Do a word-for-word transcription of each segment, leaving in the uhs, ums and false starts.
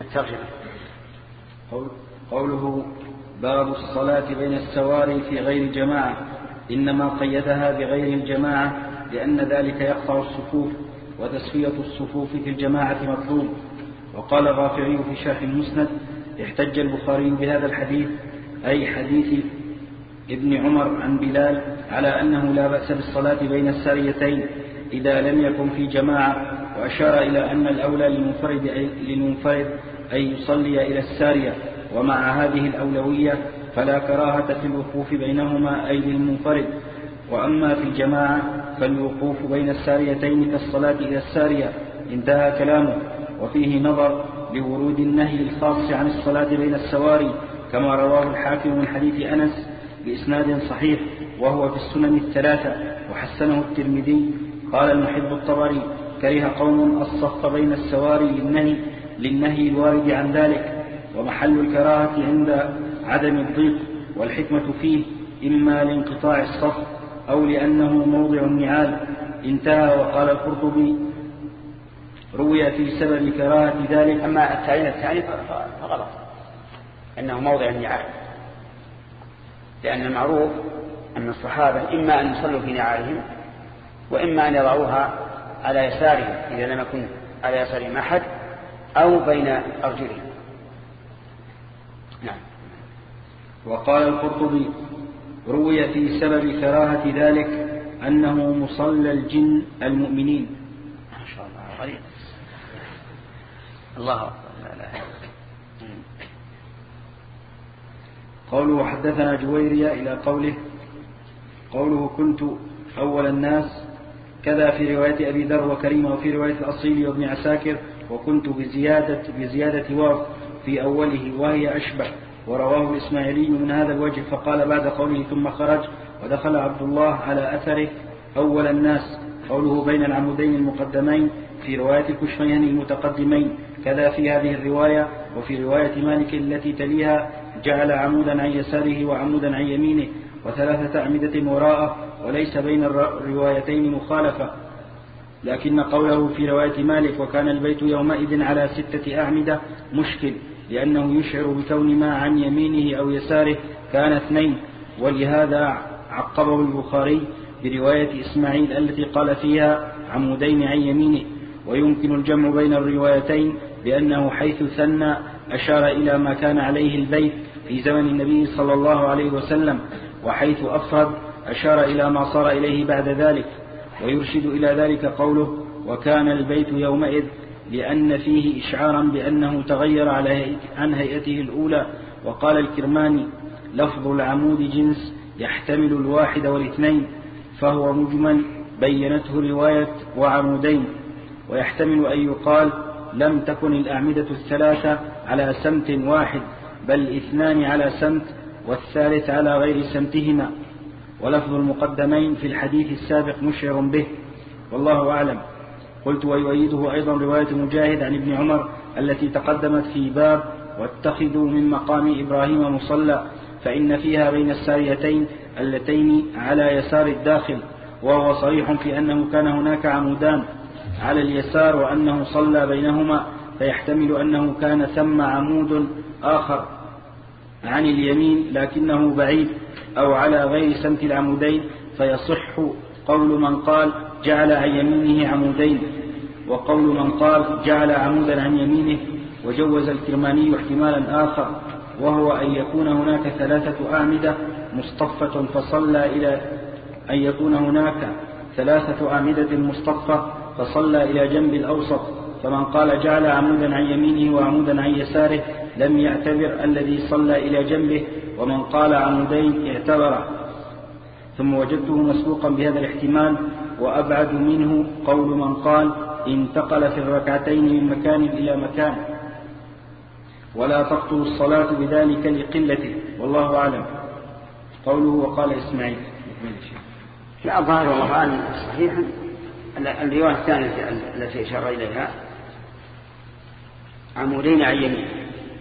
الترجمة. قوله باب الصلاة بين السواري في غير جماعة، إنما قيدها بغير الجماعة لأن ذلك يقطع الصفوف، وتسوية الصفوف في الجماعة مطلوب. وقال الرافعي في شرح المسند: احتج البخاري بهذا الحديث، أي حديث ابن عمر عن بلال، على أنه لا بأس بالصلاة بين الساريتين إذا لم يكن في جماعة، وأشار إلى أن الأولى للمنفرد, للمنفرد أن يصلي إلى السارية، ومع هذه الأولوية فلا كراهة في الوقوف بينهما أي للمنفرد. وأما في الجماعة فالوقوف بين الساريتين كالصلاة إلى السارية. انتهى كلامه. وفيه نظر لورود النهي الخاص عن الصلاة بين السواري، كما رواه الحاكم من حديث أنس بإسناد صحيح، وهو في السنن الثلاثة، وحسنه الترمذي. قال المحب الطبري: كره قوم الصف بين السواري للنهي, للنهي الوارد عن ذلك، ومحل الكراهة عند عدم الضيق، والحكمة فيه إما لانقطاع الصف أو لأنه موضع النعال. انتهى. وقال القرطبي: روي في سبب كراهة ذلك. أما التعليل الثاني فغلط، أنه موضع النعال، لأن المعروف أن الصحابة إما أن يصلوا في نعالهم، وإما أن يضعوها على يسارهم إذا لم يكن على يسارهم أحد، أو بين أرجلهم. نعم. وقال القرطبي: روي في سبب كراهة ذلك أنه مصلى الجن المؤمنين. ما شاء الله غريب. الله أكبر. لا لا. قوله حدثنا جويرية إلى قوله قوله كنت أول الناس، كذا في رواية أبي ذر وكريمة، وفي رواية الأصيل وابن عساكر وكنت بزيادة, بزيادة واو في أوله وهي أشبه. ورواه الإسماعيلي من هذا الوجه، فقال بعد قوله ثم خرج ودخل عبد الله على أثره أول الناس. قوله بين العمودين المقدمين في رواية الكشميين المتقدمين، كذا في هذه الرواية. وفي رواية مالك التي تليها جعل عمودا عن يساره وعمودا عن يمينه وثلاثة أعمدة وراءه، وليس بين الروايتين مخالفة. لكن قوله في رواية مالك وكان البيت يومئذ على ستة أعمدة مشكل، لأنه يشعر بكون ما عن يمينه أو يساره كان اثنين، ولهذا عقبه البخاري برواية إسماعيل التي قال فيها عمودين عن يمينه. ويمكن الجمع بين الروايتين بأنه حيث ثنى أشار إلى ما كان عليه البيت في زمن النبي صلى الله عليه وسلم، وحيث أفرد أشار إلى ما صار إليه بعد ذلك. ويرشد إلى ذلك قوله وكان البيت يومئذ، لأن فيه إشعارا بأنه تغير عن هيئته الأولى. وقال الكرماني: لفظ العمود جنس يحتمل الواحد والاثنين، فهو مجمل بينته رواية وعمودين. ويحتمل أن يقال لم تكن الأعمدة الثلاثة على سمت واحد، بل اثنان على سمت والثالث على غير سمتهما. ولفظ المقدمين في الحديث السابق مشعر به، والله أعلم. قلت: ويؤيده أيضا رواية مجاهد عن ابن عمر التي تقدمت في باب واتخذوا من مقام إبراهيم مصلى، فإن فيها بين الساريتين اللتين على يسار الداخل، وهو صريح في أنه كان هناك عمودان على اليسار وأنه صلى بينهما، فيحتمل أنه كان ثم عمود آخر عن اليمين لكنه بعيد أو على غير سمت العمودين، فيصح قول من قال جعل عن يمينه عمودين، وقول من قال جعل عمودا عن يمينه. وجوز الكرماني احتمالا آخر، وهو أن يكون هناك ثلاثة أعمدة مصطفة فصلى إلى أن يكون هناك ثلاثة أعمدة مصطفة فصلى إلى جنب الأوسط. فمن قال جعل عمودا عن يمينه وعمودا عن يساره لم يعتبر الذي صلى إلى جنبه، ومن قال عمودين اعتبره. ثم وجدته مسبوقا بهذا الاحتمال، وأبعد منه قول من قال انتقل في الركعتين من مكان إلى مكان، ولا تقتل الصلاة بذلك لقلته، والله أعلم. قوله وقال إسماعيل. لا ظاهر والله أعلم صحيحا الرواية الثانية التي أشار إليها عمودين عن يمين،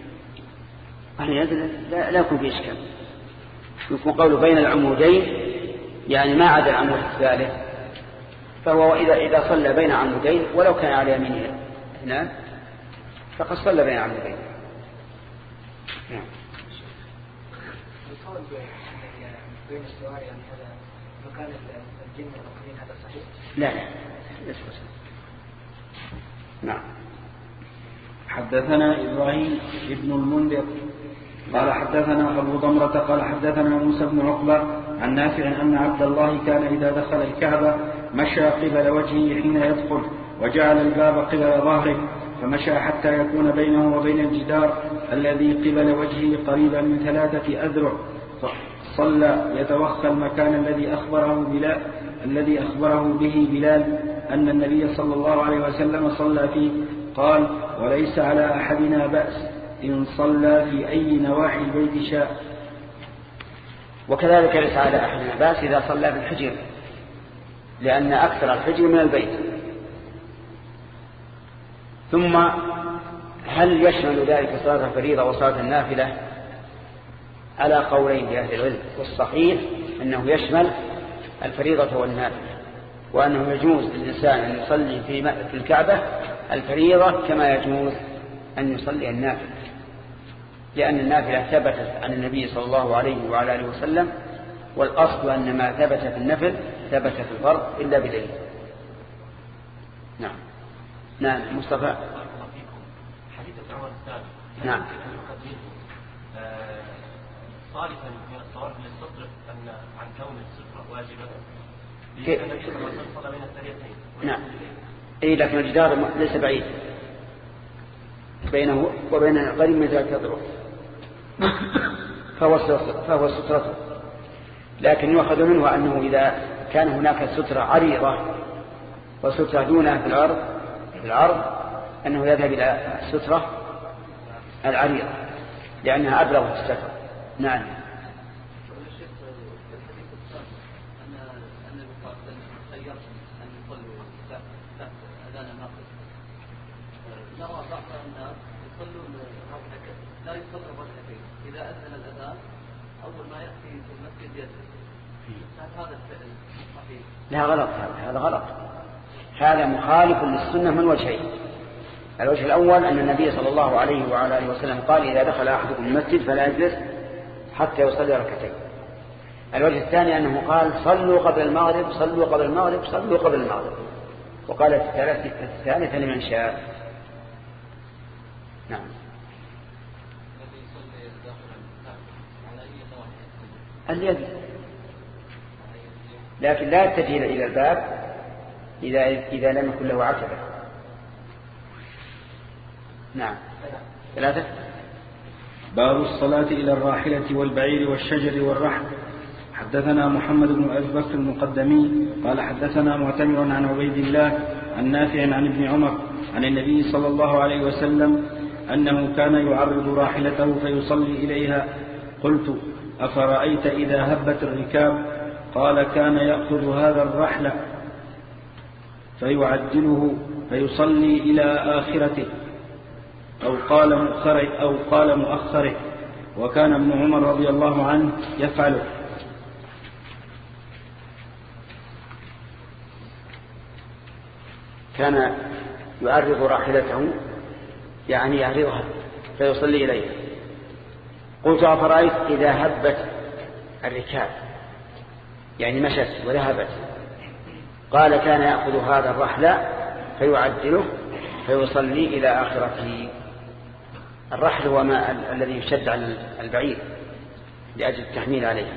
لا, لا يكون في إشكال. يكون قوله بين العمودين يعني ما عدا العمود الثالث، فهو إذا, إذا صلى بين عمودين ولو كان على يمينه اثنان فقد صلى بين عبدين. نعم. القول بين السواري يعني هذا مكان الجن والمؤمنين هذا صحيح؟ لا لا ليس صحيح. نعم. حدثنا إبراهيم ابن المنذر قال حدثنا أبو ضمرة قال حدثنا موسى بن عقبة عن نافع أن عبد الله كان إذا دخل الكعبة مشى قبل وجهه حين يدخل وجعل الباب قبل ظهره فمشى حتى يكون بينه وبين الجدار الذي قبل وجهه قريبا من ثلاثة أذرع صلى يتوخى المكان الذي أخبره بلال الذي أخبره به بلال أن النبي صلى الله عليه وسلم صلى فيه. قال وليس على أحدنا بأس إن صلى في أي نواحي البيت شاء. وكذلك ليس على أحدنا بأس إذا صلى في الحجر، لأن أكثر الحجر من البيت. ثم هل يشمل ذلك صلاة الفريضة وصلاة النافلة؟ على قولين لأهل العلم، والصحيح أنه يشمل الفريضة والنافلة، وأنه يجوز للإنسان أن يصلي في الكعبة الفريضة كما يجوز أن يصلي النافلة، لأن النافلة ثبتت عن النبي صلى الله عليه وعلى آله وسلم، والأصل أن ما ثبت في النفل ثبت في الفرض إلا بدليل. نعم. نعم مصطفى. حديث عمر الثاني نعم. صالحا من الصواب للستر أن عن كون الستر واجبا. كيف؟ النبي صلى الله عليه وسلم صلى بين الثريتين. نعم. إيه لكن الجدار ليس بعيد بينه وبين قريب من ذلك الظروف، فهو فهو سترته. لكن يؤخذ منه أنه إذا كان هناك سترة عريضة وسترة دونها في العرض في العرض أنه يذهب إلى السترة العريضة لأنها أبلغ في الستر. نعم. لا يصلي ركعتين إذا أذن الأذان أول ما يأتي في المسجد يجلس. هذا الفعل صحيح؟ لا غلط، هذا غلط، هذا مخالف للسنة من وجهين. الوجه الأول أن النبي صلى الله عليه وعلى آله وسلم قال إذا دخل أحدكم المسجد فلا يجلس حتى يصلي ركعتين. الوجه الثاني أنه قال صلوا قبل المغرب صلوا قبل المغرب صلوا قبل المغرب، وقال الثالثة لمن شاء. نعم. اليد، لكن لا يتجه إلى الباب إذا إذا لم يكن له عتبة. نعم. ثلاثة. باب الصلاة إلى الراحلة والبعير والشجر والرحل. حدثنا محمد بن أبي بكر المقدمي قال حدثنا معتمر عن عبيد الله عن نافع عن ابن عمر عن النبي صلى الله عليه وسلم أنه كان يعرض راحلته فيصلي إليها. قلت أفرأيت إذا هبت الركاب؟ قال كان يأخذ هذا الرحل فيعدله فيصلي إلى آخرته أو قال مؤخره أو قال مؤخره، وكان ابن عمر رضي الله عنه يفعله. كان يعرض راحلته يعني يعرضها فيصلي إليها. قلت أفرأيت إذا هبت الركاب يعني مشت وذهبت؟ قال كان يأخذ هذا الرحل فيعدله فيصلي إلى آخرته. الرحل هو ما الذي يشد على البعير لأجل التحميل عليه.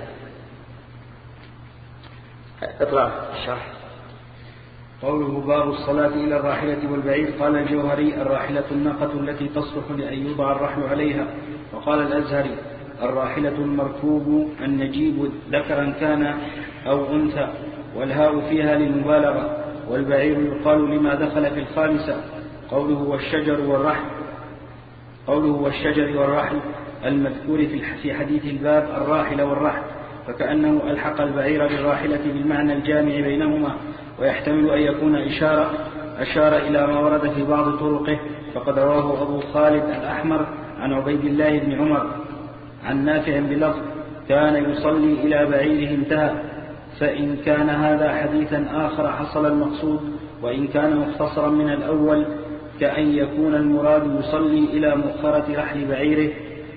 اقرأ الشرح. قوله باب الصلاة إلى الراحلة والبعير. قال الجوهري الراحلة الناقة التي تصلح لأن يوضع الرحل عليها. وقال الأزهري الراحلة المركوب النجيب ذكرا كان أو أنثى، والهاء فيها للمبالغة. والبعير يقال لما دخل في الخامسة. قوله والشجر والرحل قوله والشجر والرحل المذكور في حديث الباب الراحل والرحل، فكأنه ألحق البعير بالراحلة بالمعنى الجامع بينهما، ويحتمل أن يكون إشارة أشار إلى ما ورد في بعض طرقه. فقد رواه أبو خالد الأحمر عن عبيد الله بن عمر عن نافع بلفظ كان يصلي إلى بعيره انتهى. فإن كان هذا حديثا آخر حصل المقصود، وإن كان مختصرا من الأول كأن يكون المراد يصلي إلى مؤخرة رحل بعيره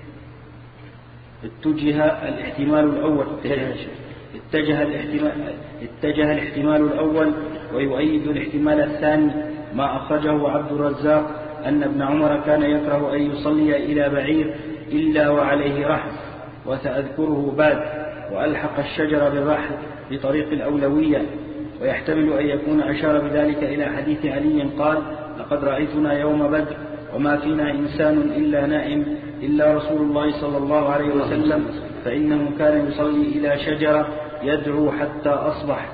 اتجه الاحتمال الأول اتجه الاحتمال, اتجه الاحتمال الأول ويؤيد الاحتمال الثاني ما أخرجه عبد الرزاق أن ابن عمر كان يكره أن يصلي إلى بعير إلا وعليه رحل وسأذكره بعد، وألحق الشجر بالرحل بطريق الأولوية، ويحتمل أن يكون أشار بذلك إلى حديث علي قال لقد رأيتنا يوم بدر وما فينا إنسان إلا نائم إلا رسول الله صلى الله عليه وسلم فإنه كان يصلي إلى شجرة يدعو حتى أصبح.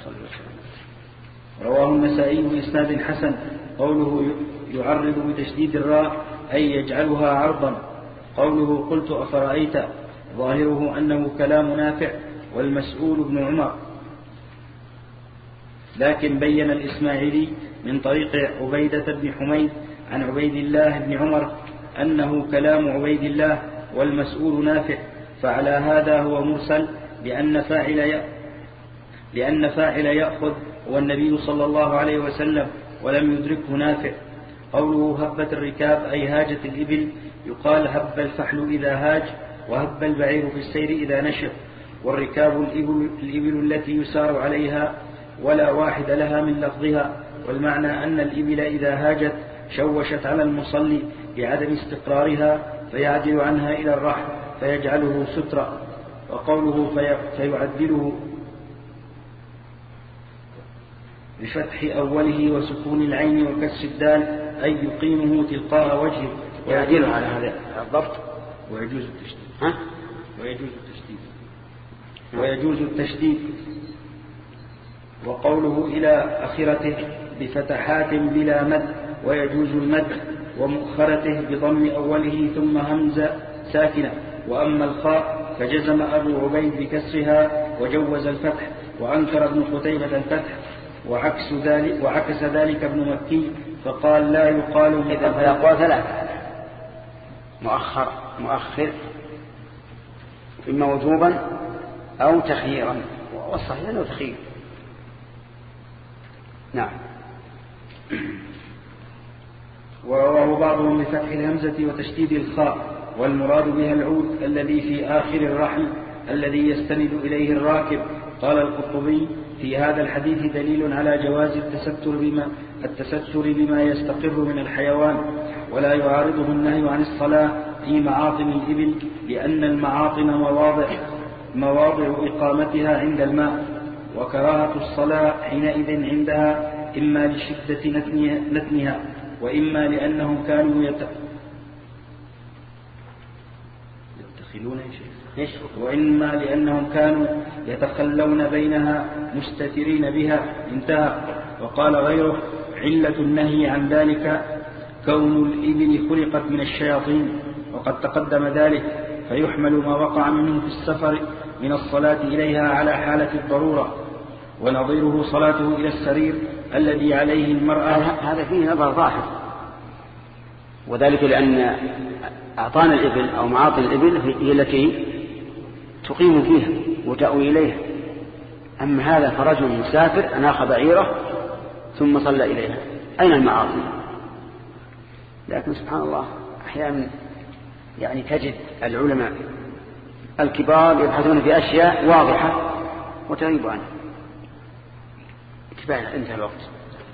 رواه النسائي بإسناد حسن. قوله يعرض بتشديد الراء أي يجعلها عرضا. قوله قلت أفرأيت ظاهره أنه كلام نافع والمسؤول ابن عمر، لكن بين الإسماعيلي من طريق عبيدة بن حميد عن عبيد الله بن عمر أنه كلام عبيد الله والمسؤول نافع، فعلى هذا هو مرسل لأن فاعل لأن فاعل يأخذ هو النبي صلى الله عليه وسلم ولم يدركه نافع. قوله هبت الركاب أي هاجت الإبل، يقال هب الفحل إذا هاج وهب البعير في السير إذا نشر، والركاب الإبل, الإبل التي يسار عليها ولا واحد لها من لفظها، والمعنى أن الإبل إذا هاجت شوشت على المصلي بعدم استقرارها فيعدل عنها إلى الرحل فيجعله سترا. وقوله في فيعدله بفتح أوله وسكون العين وكسر الدال أي يقيمه تلقاء وجهه ويعدله على هذا الضبط. ويجوز التشديد ها؟ ويجوز التشديد ويجوز التشديد. وقوله إلى آخرته بفتحات بلا مد ويجوز المد، ومؤخرته بضم أوله ثم همزة ساكنة. وأما الخاء فجزم أبو عبيد بكسرها وجوز الفتح، وأنكر ابن قتيبة الفتح وعكس ذلك, وعكس ذلك ابن مكي فقال لا يقال. إذا فالأقوال ثلاثة: مؤخر مؤخر إما وجوبا أو تخييرا، والصحيح أنه تخيير. نعم. ورواه بعضهم بفتح الهمزة وتشديد الخاء، والمراد بها العود الذي في آخر الرحل الذي يستند إليه الراكب. قال القرطبي في هذا الحديث دليل على جواز التستر بما, التستر بما يستقر من الحيوان، ولا يعارضه النهي عن الصلاة في معاطن الإبل، لأن المعاطن مواضع, مواضع إقامتها عند الماء، وكراهة الصلاة حينئذ عندها إما لشدة نتنها وإما لأنهم كانوا يت... يتخلون إيش؟ وإما لأنهم كانوا يتخلون بينها مستترين بها. انتهى. وقال غيره علة النهي عن ذلك كون الإبل خلقت من الشياطين، وقد تقدم ذلك، فيحمل ما وقع منه في السفر من الصلاة إليها على حالة الضرورة، ونظيره صلاته إلى السرير الذي عليه المرأة. هذا فيه نظر ظاهر، وذلك لأن أعطان الإبل أو معاطن الإبل هي التي تقيم فيها وتأوي إليها. أما هذا فرجل مسافر أناخ بعيره ثم صلى إليها، أين المعاطن؟ لكن سبحان الله أحيانا يعني تجد العلماء الكبار يبحثون في أشياء واضحة وتغيب عنها. كفاية، انتهى الوقت.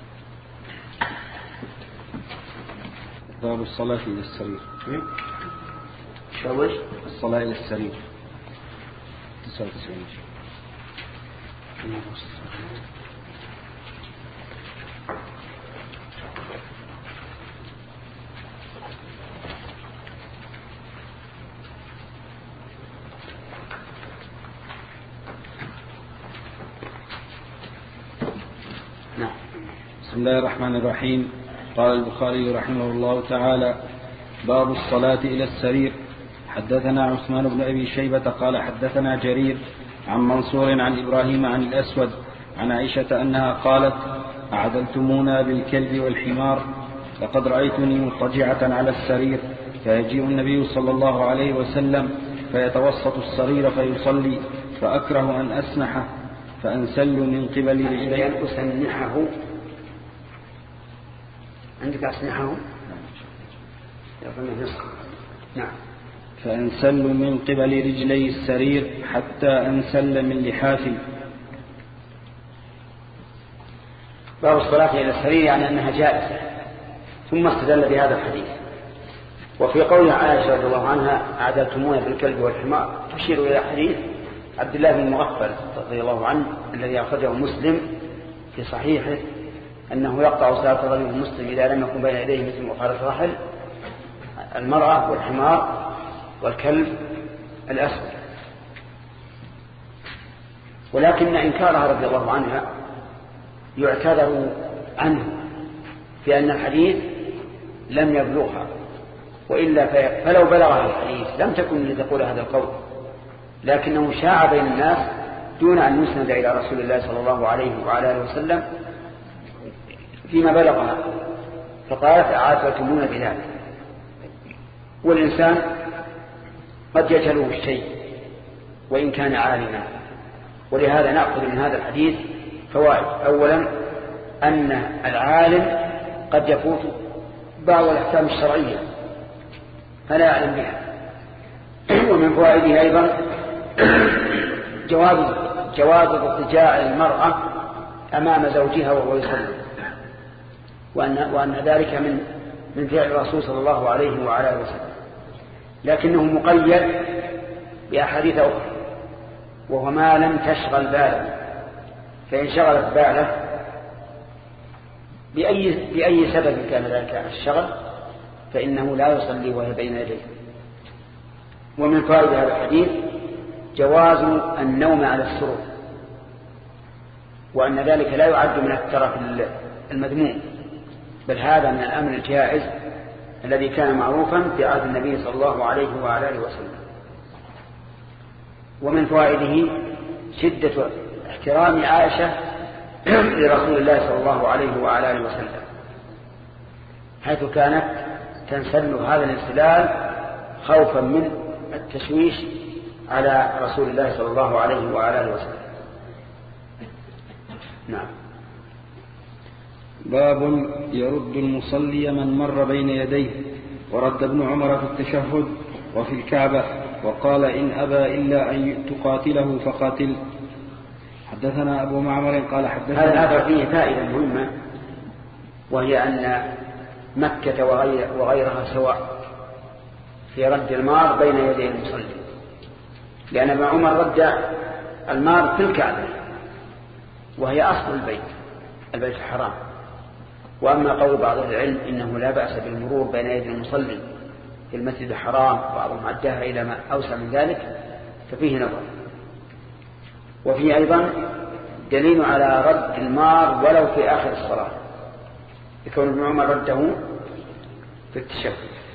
باب الصلاة إلى السرير. شوش الصلاة إلى السرير تسعة وتسعين. نعم. بسم الله الرحمن الرحيم. قال البخاري رحمه الله تعالى: باب الصلاة إلى السرير. حدثنا عثمان بن أبي شيبة قال حدثنا جرير عن منصور عن إبراهيم عن الأسود عن عائشة أنها قالت: أعدلتمونا بالكلب والحمار، لقد رأيتني مضطجعة على السرير، فيجيء النبي صلى الله عليه وسلم فيتوسط السرير فيصلي، فأكره أن أسنحه فأنسل من قبل رجلي. أن أسنحه عندك أسنحه يظن نسخ. نعم. فأنسل من قبل رجلي السرير حتى أنسل من لحافي. باب الصلاة إلى السرير يعني أنها جائزة، ثم استدل بهذا الحديث. وفي قول عائشة رضي الله عنها أعدلتمونا بالكلب والحمار تشير إلى حديث عبد الله بن مغفل رضي الله عنه الذي أخرجه مسلم في صحيحه أنه يقطع صلاة الرجل المسلم إذا لم يكن بين يديه مثل مخالف الرحل المرأة والحمار والكلب الأسود. ولكن إنكارها رضي الله عنها يعتذر عنه في أن الحديث لم يبلغها، وإلا فلو بلغها الحديث لم تكن لتقول هذا القول، لكنه شاع بين الناس دون أن يسند إلى رسول الله صلى الله عليه وعلى آله وسلم فيما بلغها، فقالت أعاتبتمون بذلك. والإنسان قد يجهله الشيء وإن كان عالما، ولهذا نأخذ من هذا الحديث فوائد. أولا أن العالم قد يفوت بعض الأحكام الشرعية فلا يعلم بها. ومن فوائده أيضا جواز جواز اضطجاع المرأة أمام زوجها وهو يصلي، وأن, وأن ذلك من من فعل الرسول صلى الله عليه وعلى آله وسلم، لكنه مقيد بأحاديث أخرى، وهو ما لم تشغل باله، فإن شغلت باله بأي, بأي سبب كان ذلك الشغل فإنه لا يصلي وهي بين يديه. ومن فائدة هذا الحديث جواز النوم على السرور، وأن ذلك لا يعد من الترف المذموم، بل هذا من الأمر الجائز الذي كان معروفا في عهد النبي صلى الله عليه وعلى آله وسلم. ومن فوائده شدة احترام عائشة لرسول الله صلى الله عليه وعلى آله وسلم، حيث كانت تنسل هذا الانسلال خوفا من التشويش على رسول الله صلى الله عليه وعلى آله وسلم. نعم. باب يرد المصلي من مر بين يديه. ورد ابن عمر في التشهد وفي الكعبة وقال إن أبى إلا أن تقاتله فقاتل. حدثنا أبو معمر قال حدثنا. هذا فيه فائدة مهمة، وهي أن مكة وغير وغيرها سواء في رد المار بين يدي المصلي، لأن ابن عمر رد المار في الكعبة وهي أصل البيت البيت الحرام. وأما قول بعض العلم إنه لا بأس بالمرور بين يدي المصلي في المسجد الحرام، بعضهم عداها إلى ما أوسع من ذلك، ففيه نظر. وفيه أيضا دليل على رد المار ولو في آخر الصلاة، يكون ابن عمر رده في التشهد.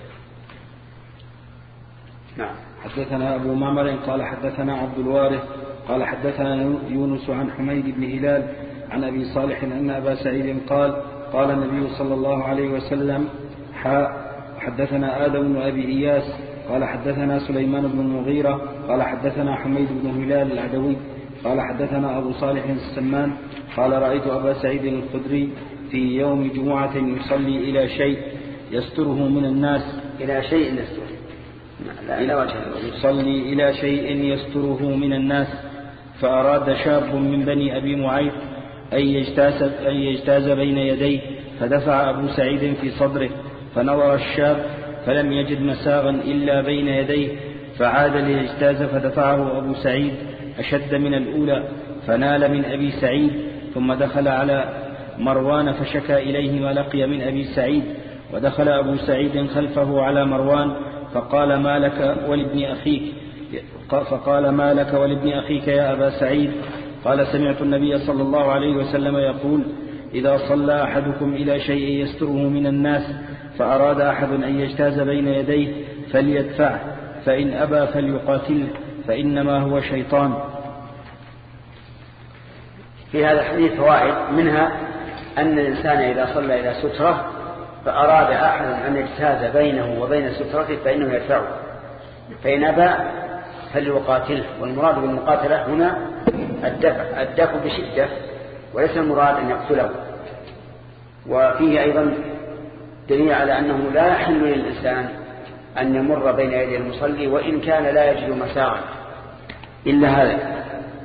نعم. حدثنا أبو معمر قال حدثنا عبد الوارث قال حدثنا يونس عن حميد بن هلال عن أبي صالح أن أبا سعيد قال قال النبي صلى الله عليه وسلم حاء. حدثنا آدم بن أبي إياس قال حدثنا سليمان بن المغيرة قال حدثنا حميد بن هلال العدوي قال حدثنا أبو صالح السمان قال رأيت أبا سعيد الخدري في يوم جمعة يصلي إلى شيء يستره من الناس. إلى شيء يستره إلى وجه يصلي إلى شيء يستره من الناس، فأراد شاب من بني أبي معيط أن يجتاز, أن يجتاز بين يديه، فدفع أبو سعيد في صدره، فنظر الشاب فلم يجد مساغا إلا بين يديه، فعاد ليجتاز فدفعه أبو سعيد أشد من الأولى، فنال من أبي سعيد، ثم دخل على مروان فشكى إليه ما لقي من أبي سعيد، ودخل أبو سعيد خلفه على مروان فقال ما لك ولابن أخيك فقال ما لك ولابن أخيك يا أبا سعيد؟ قال سمعت النبي صلى الله عليه وسلم يقول إذا صلى أحدكم إلى شيء يستره من الناس فأراد أحد أن يجتاز بين يديه فليدفعه، فإن أبى فليقاتله، فإنما هو شيطان. في هذا الحديث فوائد، منها أن الإنسان إذا صلى إلى سترة فأراد أحد أن يجتاز بينه وبين سترته فإنه يدفعه، فإن أبى فليقاتله. والمراد بالمقاتلة هنا الدفع الدفع بشدة، وليس المراد أن يقتله. وفيه أيضا دليل على أنه لا يحل للإنسان أن يمر بين يدي المصلي وإن كان لا يجد مساغا إلا هذا،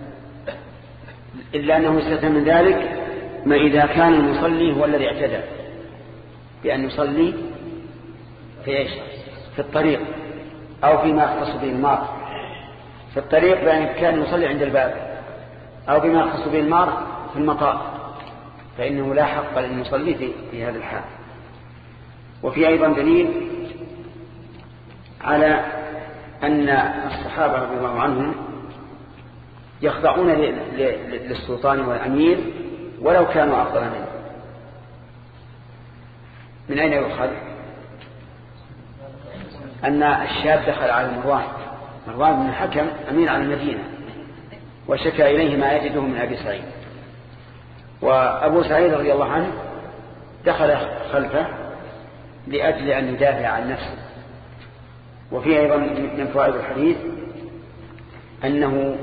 إلا أنه يستثنى من ذلك ما إذا كان المصلي هو الذي اعتدى بأن يصلي في إيش؟ في الطريق أو فيما يختص به المار. في الطريق بأن كان يصلي عند الباب، أو بما يختص به المار في المطار، فإنه لا حق للمصلي في, في هذا الحال. وفي أيضا دليل على أن الصحابة رضي الله عنهم يخضعون للسلطان والأمير ولو كانوا أفضل منه. من أين يؤخذ؟ أن الشاب دخل على مروان مروان بن الحكم أمير على المدينة، وشكى إليه ما يجده من أبي سعيد، وأبو سعيد رضي الله عنه دخل خلفه لأجل أن يدافع عن نفسه. وفي أيضا من فوائد الحديث أنه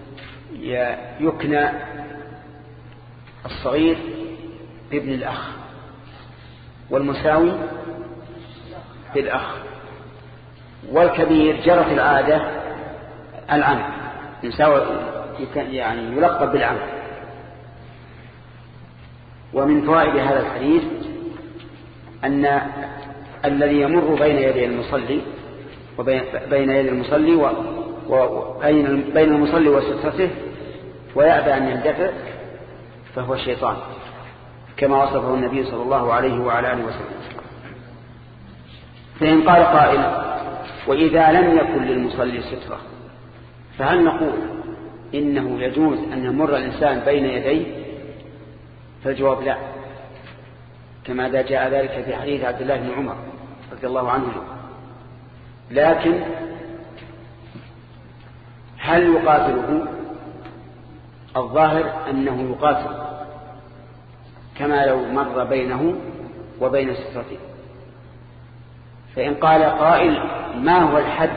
يكنى الصغير بابن الأخ والمساوي بالأخ، والكبير جرت العادة العم يعني يلقب بالعم. ومن فوائد هذا الحديث أن الذي يمر بين يدي المصلي وبين يدي المصلي وبين بين المصلي وسترته ويأبى أن يندفع فهو الشيطان كما وصفه النبي صلى الله عليه وعلى آله وسلم. فإن قال قائل وإذا لم يكن للمصلي سترة فهل نقول إنه يجوز أن يمر الإنسان بين يديه؟ فالجواب لا، كما إذا جاء ذلك في حديث عبد الله بن عمر رضي الله عنه. لكن هل يقاتله؟ الظاهر أنه يقاتل كما لو مر بينه وبين سترته. فإن قال قائل ما هو الحد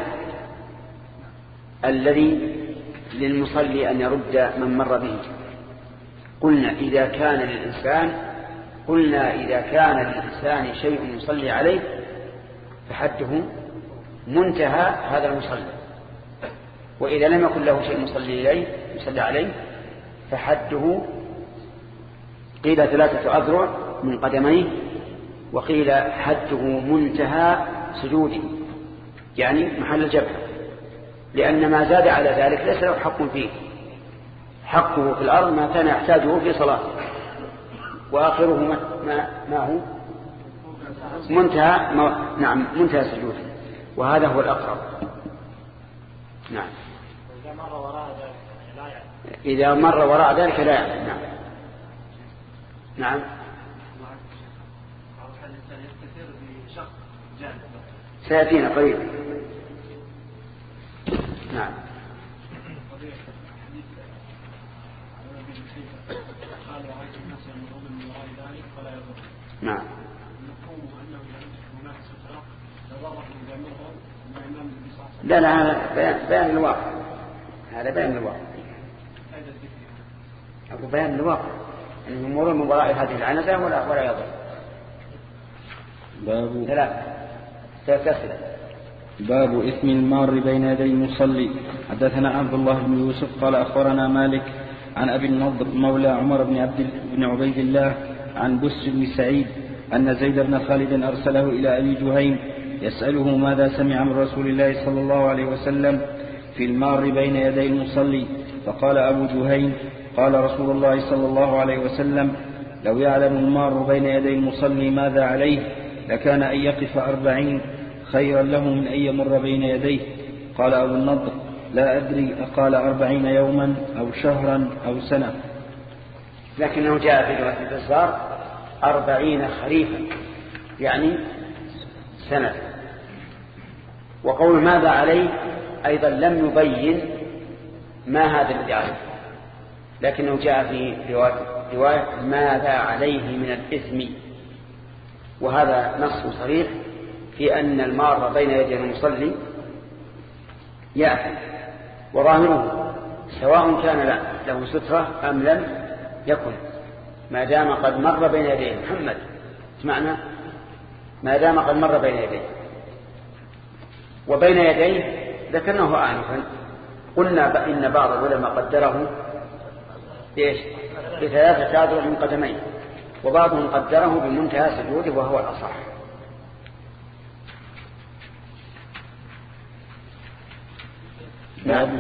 الذي للمصلي أن يرد من مر به؟ قلنا إذا كان للإنسان قلنا إذا كان للإنسان شيء يصلي عليه فحده منتهى هذا المصلي، وإذا لم يكن له شيء يصلي عليه يصلي عليه فحده قيل ثلاثة أذرع من قدميه، وقيل حده منتهى سجوده يعني محل الجبهة، لأن ما زاد على ذلك ليس له حق فيه، حقه في الأرض ما كان يحتاجه في صلاته، وآخره ما, ما, ما هو منتهى ما نعم منتهى سجوده، وهذا هو الأقرب. نعم إذا مر وراء ذلك لا يعني. نعم نعم سيأتينا قريبا. نعم نعم لا لا هذا بيان الواقع، هذا بيان الواقع، أقول بيان الواقع أن يمر من وراء هذه العنزة ولا ولا يضر. باب ثلاثة ستسلم. باب إثم المار بين يدي المصلي. حدثنا عبد الله بن يوسف قال أخبرنا مالك عن أبي النضر مولى عمر بن عبد بن عبيد الله عن بس بن سعيد أن زيد بن خالد أرسله إلى أبي جهيم يسأله ماذا سمع من رسول الله صلى الله عليه وسلم في المار بين يدي المصلي، فقال أبو جهيم قال رسول الله صلى الله عليه وسلم لو يعلم المار بين يدي المصلي ماذا عليه لكان أن يقف أربعين خيرا له من أن يمر بين يديه. قال أبو النضر لا أدري أقال أربعين يوما أو شهرا أو سنة، لكنه جاء في رواية البزار أربعين خريفا يعني سنة. وقول ماذا عليه أيضا لم يبين ما هذا الذي عليه، لكنه جاء في رواية ماذا عليه من الإثم، وهذا نص صريح في أن المار بين يدي المصلي يأثم، وظاهره سواء كان له سترة أم لم يكن ما دام قد مر بين يديه. محمد اسمعنا ما دام قد مر بين يديه. وبين يديه ذكرناه آنفا، قلنا إن بعض العلماء قدره بإيش؟ بثلاثة أذرع من قدمين، وبعضهم قدره بمنتهى سجوده وهو الأصح. نعم.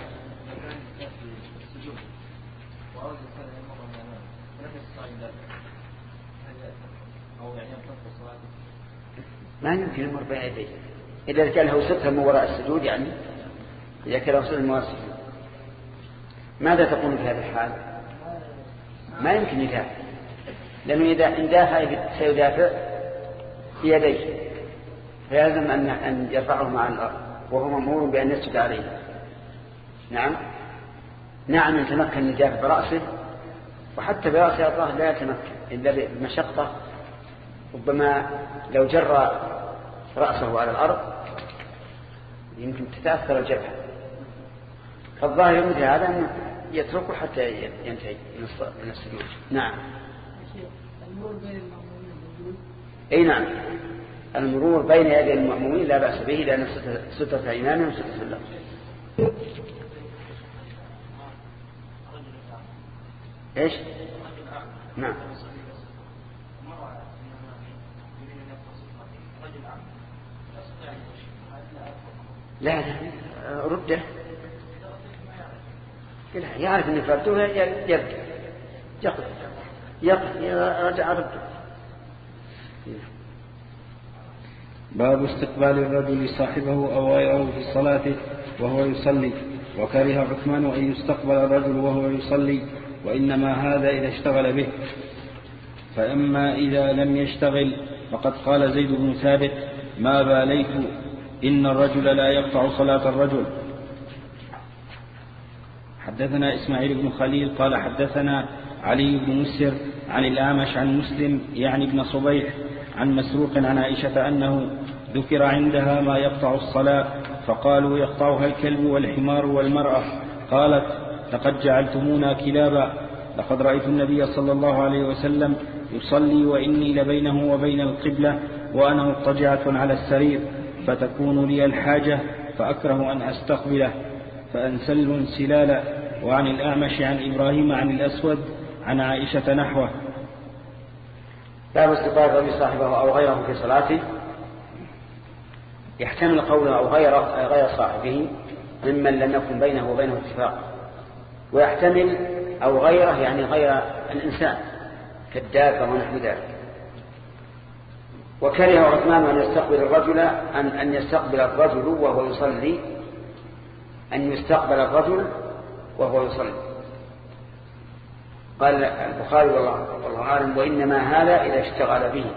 ما يمكن يمر بين يديه إذا كان له ستر من وراء السجود، يعني إذا كان له ستر من وراء السجود. ماذا تقول في هذا الحال؟ ما يمكن يدافع، لأنه إذا اندافع سيدافع بيديه، فيلزم أن أن يرفعه مع الأرض وهو مأمور بأن يسجد عليه. نعم نعم يتمكن من يدافع برأسه، وحتى برأسه الله لا يتمكن إلا بمشقة، ربما لو جر رأسه على الأرض يمكن تتأثر الجبهة. فالظاهر مثل هذا أنه يتركه حتى ينتهي من السجود. نعم. المرور بين المأمومين موجود؟ أي نعم، المرور بين يدي المأمومين لا بأس به، لأن سترة إمامهم سترة الله. إيش؟ نعم. لا لا رده، لا يعرف أن فرده يرجع يقف يقف يرجع رده. باب استقبال الرجل صاحبه أو غيره في الصلاة وهو يصلي. وكره عثمان أن يستقبل الرجل وهو يصلي، وإنما هذا إذا اشتغل به. فأما إذا لم يشتغل فقد قال زيد بن ثابت: ما باليت إن الرجل لا يقطع صلاة الرجل. حدثنا إسماعيل بن خليل قال حدثنا علي بن مسر عن الأعمش عن مسلم يعني ابن صبيح عن مسروق عن عائشة أنه ذكر عندها ما يقطع الصلاة، فقالوا: يقطعها الكلب والحمار والمرأة. قالت: لقد جعلتمونا كلابا، لقد رأيت النبي صلى الله عليه وسلم يصلي وإني لبينه وبين القبلة وأنا مضطجعة على السرير، فتكون لي الحاجة فأكره أن أستقبله فأنسل انسلالا. وعن الأعمش عن إبراهيم عن الأسود عن عائشة نحوه. باب استقبال الرجل صاحبه أو غيره في صلاته. يحتمل قوله أو غير غير صاحبه ممن لم يكن بينه وبينه اتفاق، ويحتمل أو غيره يعني غير الإنسان كالدابة ونحو ذلك. وكره عثمان أن يستقبل الرجل أن أن يستقبل الرجل وهو يصلي أن يستقبل الرجل وهو يصلي. قال البخاري والله أعلم: وإنما هذا إذا اشتغل به،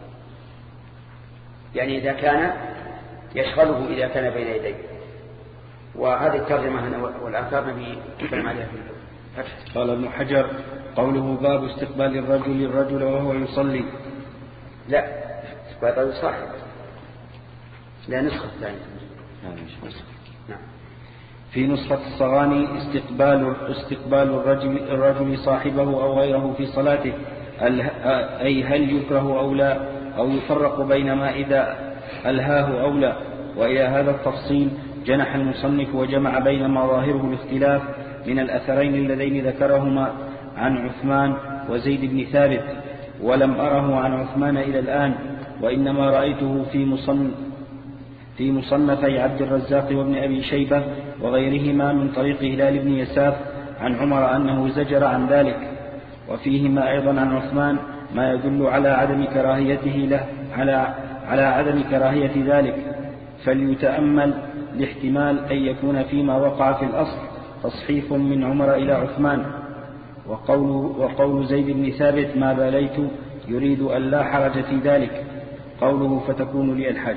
يعني إذا كان يشغله إذا كان بين يديه. وهذه الترجمة هنا والآثار نبي يتكلم عليها في الفتح. قال ابن حجر: قوله باب استقبال الرجل الرجل وهو يصلي. لا، استقبال الرجل صاحب، لا نسخة ثانية. نعم. في نسخة الصغاني استقبال استقبال الرجل الرجل صاحبه أو غيره في صلاته، أي هل يكره أو لا، أو يفرق بين ما إذا ألهاه أو لا. وإلى هذا التفصيل جنح المصنف وجمع بين ما ظاهره الاختلاف من الأثرين اللذين ذكرهما عن عثمان وزيد بن ثابت، ولم أره عن عثمان إلى الآن، وإنما رأيته في مصنف في مصنفي عبد الرزاق وابن أبي شيبة وغيرهما من طريق هلال بن يساف عن عمر أنه زجر عن ذلك. وفيهما أيضا عن عثمان ما يدل على عدم كراهيته له على على عدم كراهية ذلك، فليتأمل لاحتمال أن يكون فيما وقع في الأصل تصحيف من عمر إلى عثمان. وقول, وقول زيد بن ثابت ما باليت يريد أن لا حرج في ذلك، قوله فتكون لي الحاجة.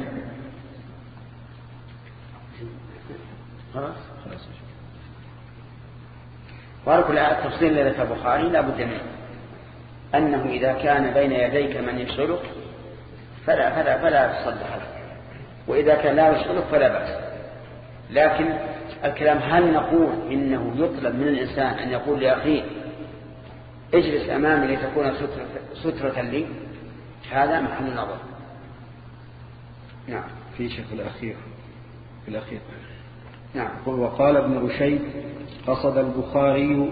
وعلى كل التفصيل الذي ذكر البخاري لا بد منه، أنه إذا كان بين يديك من يشغلك فلا فلا فلا تصدق له، وإذا كان لا يشغلك فلا بأس. لكن الكلام هل نقول إنه يطلب من الإنسان أن يقول لأخيه اجلس أمامي لتكون سترة, سترة لي؟ هذا محل النظر. نعم. في شيء في الأخير في الأخير نعم. وقال ابن رشيد قصد البخاري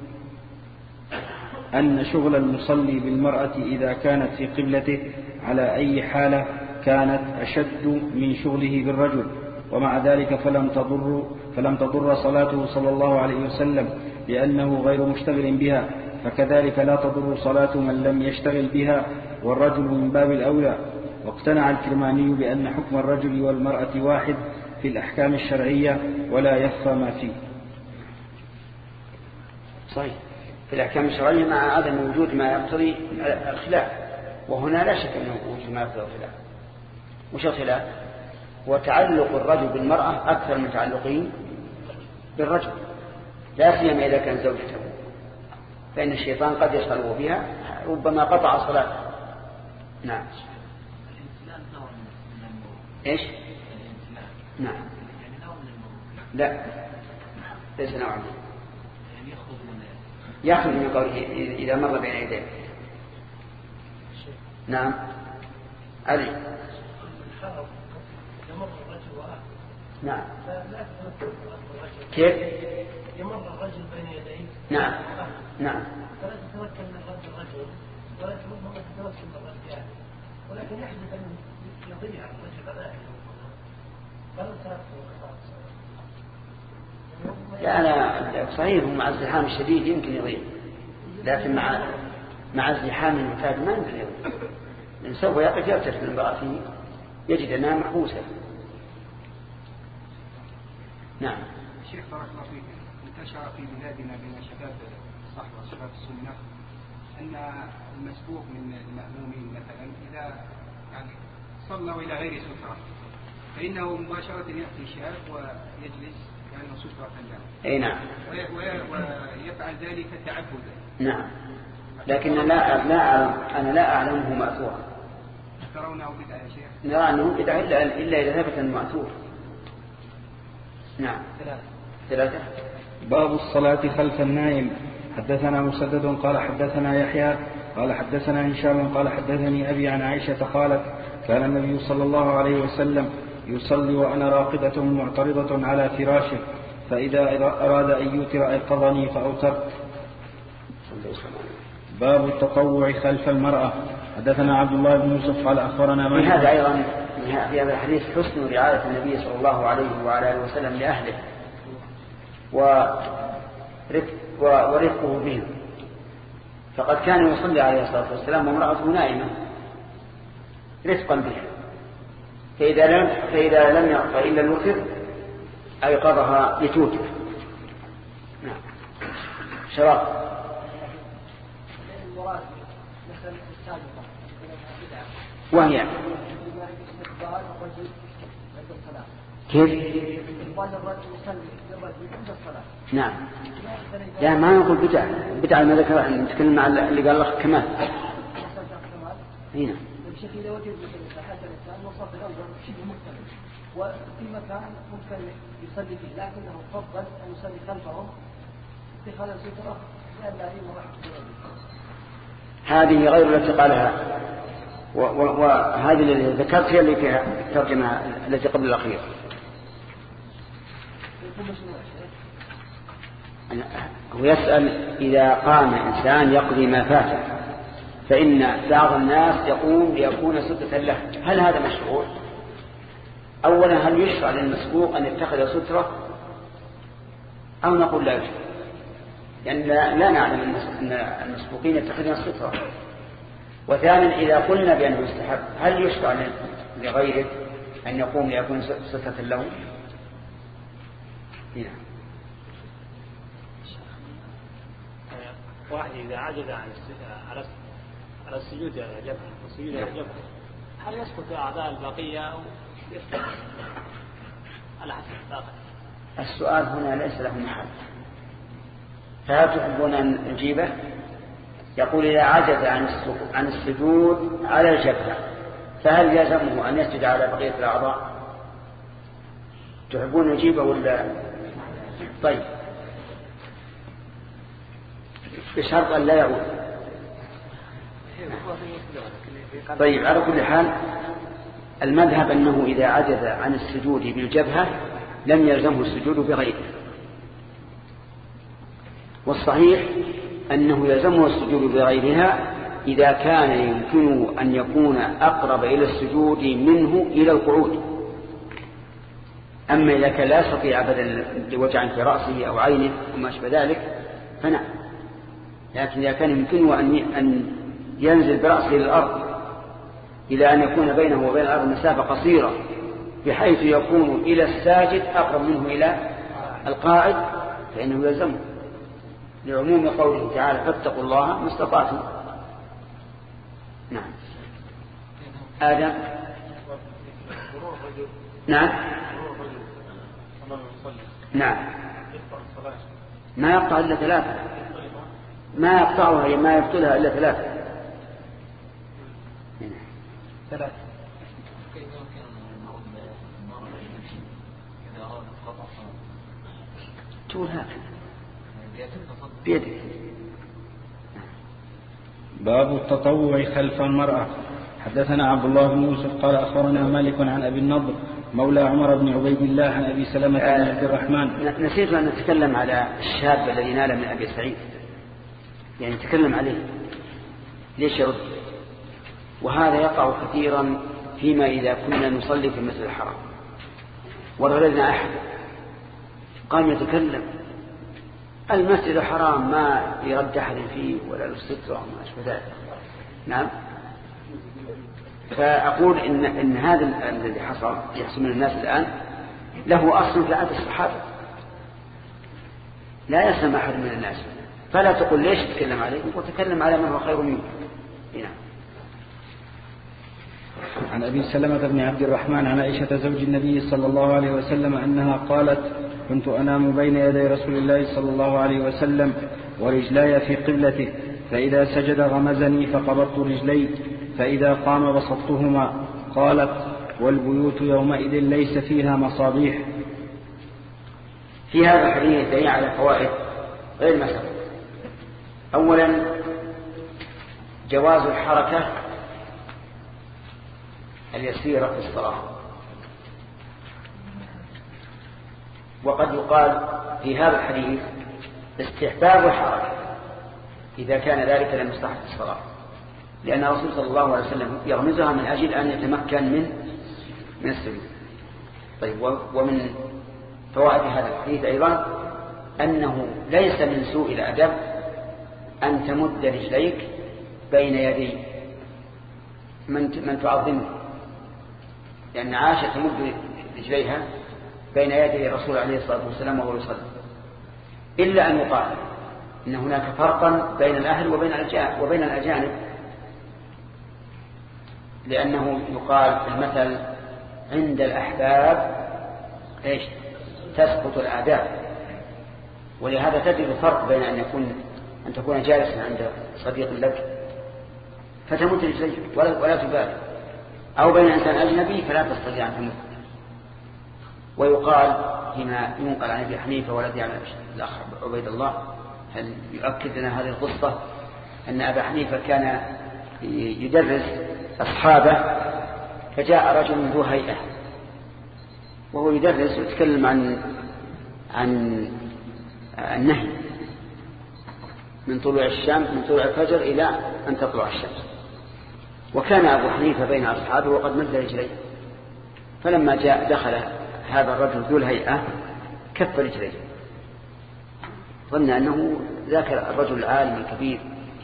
أن شغل المصلي بالمرأة إذا كانت في قبلته على أي حالة كانت أشد من شغله بالرجل، ومع ذلك فلم تضر, فلم تضر صلاته صلى الله عليه وسلم لأنه غير مشتغل بها، فكذلك لا تضر صلاة من لم يشتغل بها والرجل من باب الأولى. واقتنع الكرماني بأن حكم الرجل والمرأة واحد في الأحكام الشرعية ولا يخفى ما فيه. صحيح، في الأحكام الشرعية مع عدم وجود ما يقتضي الخلاف، وهنا لا شك أنه وجود ما يقتضي الخلاف. وش الخلاف؟ وتعلق الرجل بالمرأة أكثر من تعلقه بالرجل، لا سيما إذا كان زوجته، فإن الشيطان قد يشغله بها ربما قطع الصلاة. نعم. إيش؟ نعم. لا، ليس نوعا ما. يأخذ من قوله إذا مر بين يديه. نعم. علي. نعم. كيف؟ يمر الرجل بين يديه. نعم. نعم. فلا تتمكن من رد الرجل ولا تتمكن من رد يعني. ولكن يحدث أن يضيع الرجل ذلك. لا أنا صحيح مع الزحام الشديد يمكن يضيع، لكن مع مع الزحام المعتاد ما يمكن يضيع، لأن سوف يقف يرتفع من امرأته يجد أنها محبوسة. نعم. شيخ بارك الله فيك، انتشر في بلادنا بين شباب الصحوة وشباب السنة أن المسبوق من المأمومين مثلا إذا يعني صلوا إلى غير سترة فإنه مباشرة يأتي شاب ويجلس يعني سترة له. أي نعم. ويفعل ذلك تعبدا. نعم. لكن لا لا أعلم أنا لا أعلمه مأثورا. ترونه بدعة يا شيخ؟ نرى أنه بدعة إلا إلا إذا ثبت المأثور. نعم. ثلاثة. باب الصلاة خلف النائم. حدثنا مسدد قال حدثنا يحيى قال حدثنا هشام قال حدثني أبي عن عائشة قالت كان النبي صلى الله عليه وسلم يصلي وأنا راقدة معترضة على فراشه، فإذا أراد أن يوتر أيقظني فأوترت. باب التطوع خلف المرأة. حدثنا عبد الله بن يوسف قال أخبرنا من هذا أيضا في هذا الحديث حسن رعاية النبي صلى الله عليه وعلى آله وسلم لأهله ورفقه بهم، فقد كان يصلي عليه الصلاة والسلام وامرأته نائمة رفقا بها، فإذا لم فإذا لم يعطى إلا الوتر أيقظها لتوتر. نعم. شراب. وهي كيف؟ نعم. لا ما نقول بدعة، بدعة ما ذكر أن نتكلم مع اللي قال لك كمال. هنا. الشيخ إذا وجد حاجة الإنسان وصف الأمر شبه مكتمل وفي مكان ممكن يصلي فيه، لكنه فضل أن يصلي خلفهم اتخاذ السترة لأن لا يمر هذه غير التي قالها، وهذه التي ذكرت هي اللي فيها الترجمة التي قبل الأخيرة. هو يسأل إذا قام إنسان يقضي ما فاته فإن بعض الناس يقوم ليكون سترة له، هل هذا مشروع؟ أولا هل يشرع للمسبوق أن يتخذ سترة أو نقول لا يشرع؟ يعني لا, لا نعلم أن المسبوقين يتخذون سترة. وثانيا إذا قلنا بأنه يستحب هل يشرع لغيره أن يقوم ليكون سترة له؟ هنا. واحد إذا عجز عن على السجود على جبهة والسجود على جبهة هل يسقط أعضاء البقية أو يسقط على حسب الطاقة؟ السؤال هنا ليس له محل، فهل تحبون أن نجيبه؟ يقول إذا عجز عن السجود على الجبهة فهل يلزمه أن يسجد على بقية الأعضاء؟ تحبون نجيبه ولا؟ طيب، بشرط أن لا يعود. طيب، على كل حال المذهب أنه إذا عجز عن السجود بالجبهة لم يلزمه السجود بغيره، والصحيح أنه يلزمه السجود بغيرها إذا كان يمكنه أن يكون أقرب إلى السجود منه إلى القعود. أما إذا كان لا يستطيع أبدا لوجع في رأسه أو عينه وما أشبه ذلك فنعم، لكن إذا كان يمكنه أن ينزل برأسه للأرض إلى أن يكون بينه وبين الأرض مسافة قصيرة بحيث يكون إلى الساجد أقرب منه إلى القاعد فإنه يلزمه، لعموم قوله تعالى فاتقوا الله ما استطعتم. نعم. آدم. نعم. نعم. ما يقطع إلا ثلاثة، ما يقطعها ما يبطلها إلا ثلاثة. ثلاثة. تقول هكذا بيدك. باب التطوع خلف المرأة. حدثنا عبد الله بن يوسف قال أخبرنا مالك عن أبي النضر مولى عمر بن عبيد الله عن أبي سلمة بن عبد الرحمن. نسيت أن نتكلم على الشاب الذي نال من أبي سعيد، يعني نتكلم عليه ليش يرد، وهذا يقع كثيرا فيما إذا كنا نصلي في المسجد الحرام وردنا أحد قام يتكلم المسجد الحرام ما يرد أحد فيه ولا الستر وما أشبه ذلك. نعم. فأقول إن, إن هذا الذي حصل يحصل من الناس الآن له أصل في عهد الصحابة، لا يسمع أحد من الناس، فلا تقول ليش تتكلم عليه، وتكلم على من هو خير منك. نعم. عن أبي سلمة بن عبد الرحمن عن عائشة زوج النبي صلى الله عليه وسلم أنها قالت كنت أنام بين يدي رسول الله صلى الله عليه وسلم ورجلاي في قبلته، فإذا سجد غمزني فقبضت رجلي، فإذا قام بسطتهما. قالت والبيوت يومئذ ليس فيها مصابيح. في هذا الحديث دليل على فوائد غير ما سبق. أولا جواز الحركة اليسيرة في الصلاة، وقد يقال في هذا الحديث استحباب الحركة إذا كان ذلك لمصلحة الصلاة، لأن الرسول صلى الله عليه وسلم يغمزها من أجل أن يتمكن من من السجود. طيب، ومن فوائد هذا الحديث أيضا أنه ليس من سوء الأدب أن تمد رجليك بين يدي من من تعظمه، لأن عائشة تمد رجليها بين يدي الرسول عليه الصلاة والسلام وهو يصلي، إلا أن يقال إن هناك فرقا بين الأهل وبين وبين الأجانب، لأنه يقال في المثل عند الأحباب إيش تسقط الآداب، ولهذا تجد الفرق بين أن يكون أن تكون جالسا عند صديق لك فتمد رجليك ولا, ولا تبالي، أو بين إنسان أجنبي فلا تستطيع أن تمد. ويقال فيما ينقل عن أبي حنيفة والذي عن الأخ عبيد الله هل يؤكد لنا هذه القصة أن أبا حنيفة كان يدرس أصحابه، فجاء رجل ذو هيئة وهو يدرس ويتكلم عن عن النهي من طلوع الشمس من طلوع الفجر إلى أن تطلع الشمس، وكان أبو حنيفة بين أصحابه وقد مد رجليه، فلما جاء دخل هذا الرجل ذو الهيئة كف رجليه، ظن أنه ذاك الرجل العالم الكبير،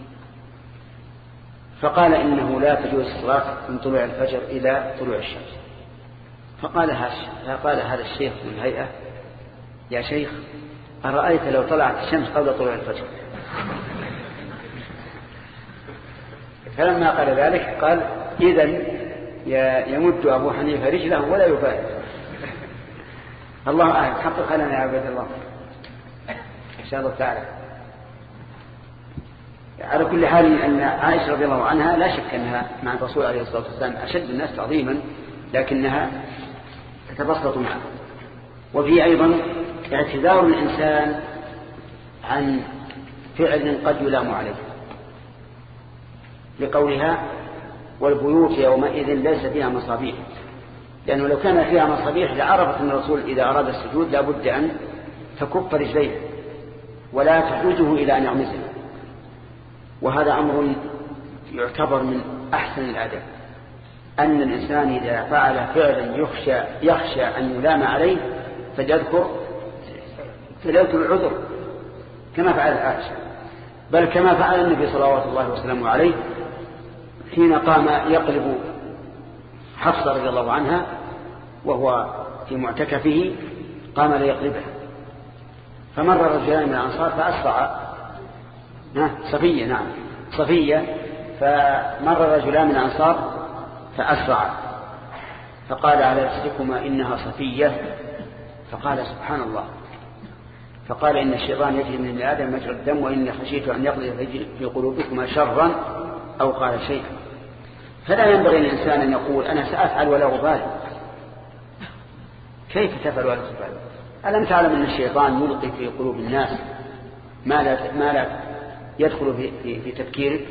فقال إنه لا تجوز الصلاة من طلوع الفجر إلى طلوع الشمس. فقال فقال هذا الشيخ ذو الهيئة يا شيخ أرأيت لو طلعت الشمس قبل طلوع الفجر؟ فلما قال ذلك قال إذن يمد أبو حنيفة رجله ولا يبالي. الله أعلم، حقق لنا يا عبد الله إن شاء الله تعالى. على كل حال أن عائشة رضي الله عنها لا شك أنها مع الرسول عليه الصلاة والسلام أشد الناس تعظيما، لكنها تتبسط معه. وفي أيضا اعتذار الإنسان عن فعل قد يلام عليه، لقولها والبيوت يومئذ ليس فيها مصابيح، لأنه لو كان فيها مصابيح لعرفت أن الرسول إذا أراد السجود لابد أن تكف رجليه ولا تحوجه إلى أن يغمزه. وهذا أمر يعتبر من أحسن الأدب، أن الإنسان إذا فعل فعلا يخشى, يخشى أن يلام عليه فليذكر فليذكر العذر كما فعل عائشة، بل كما فعل النبي صلوات الله وسلامه عليه حين قام يقلب حفصة رضي الله عنها وهو في معتكفه، قام ليقلبها فمر رجلان من الأنصار فأسرع صفية نعم صفية فمر رجلان من الأنصار فأسرع فقال على رسلكما إنها صفية، فقال سبحان الله، فقال إن الشيطان يجري من ابن آدم مجرى الدم وإني خشيت أن يقضي في قلوبكما شرا أو قال شيئا. فلا ينبغي للإنسان أن يقول أنا سأفعل ولا أبالي. كيف تفعل ولا تبالي؟ ألم تعلم أن الشيطان يلقي في قلوب الناس ما لا, ما لا يدخل في, في, في تفكيرك؟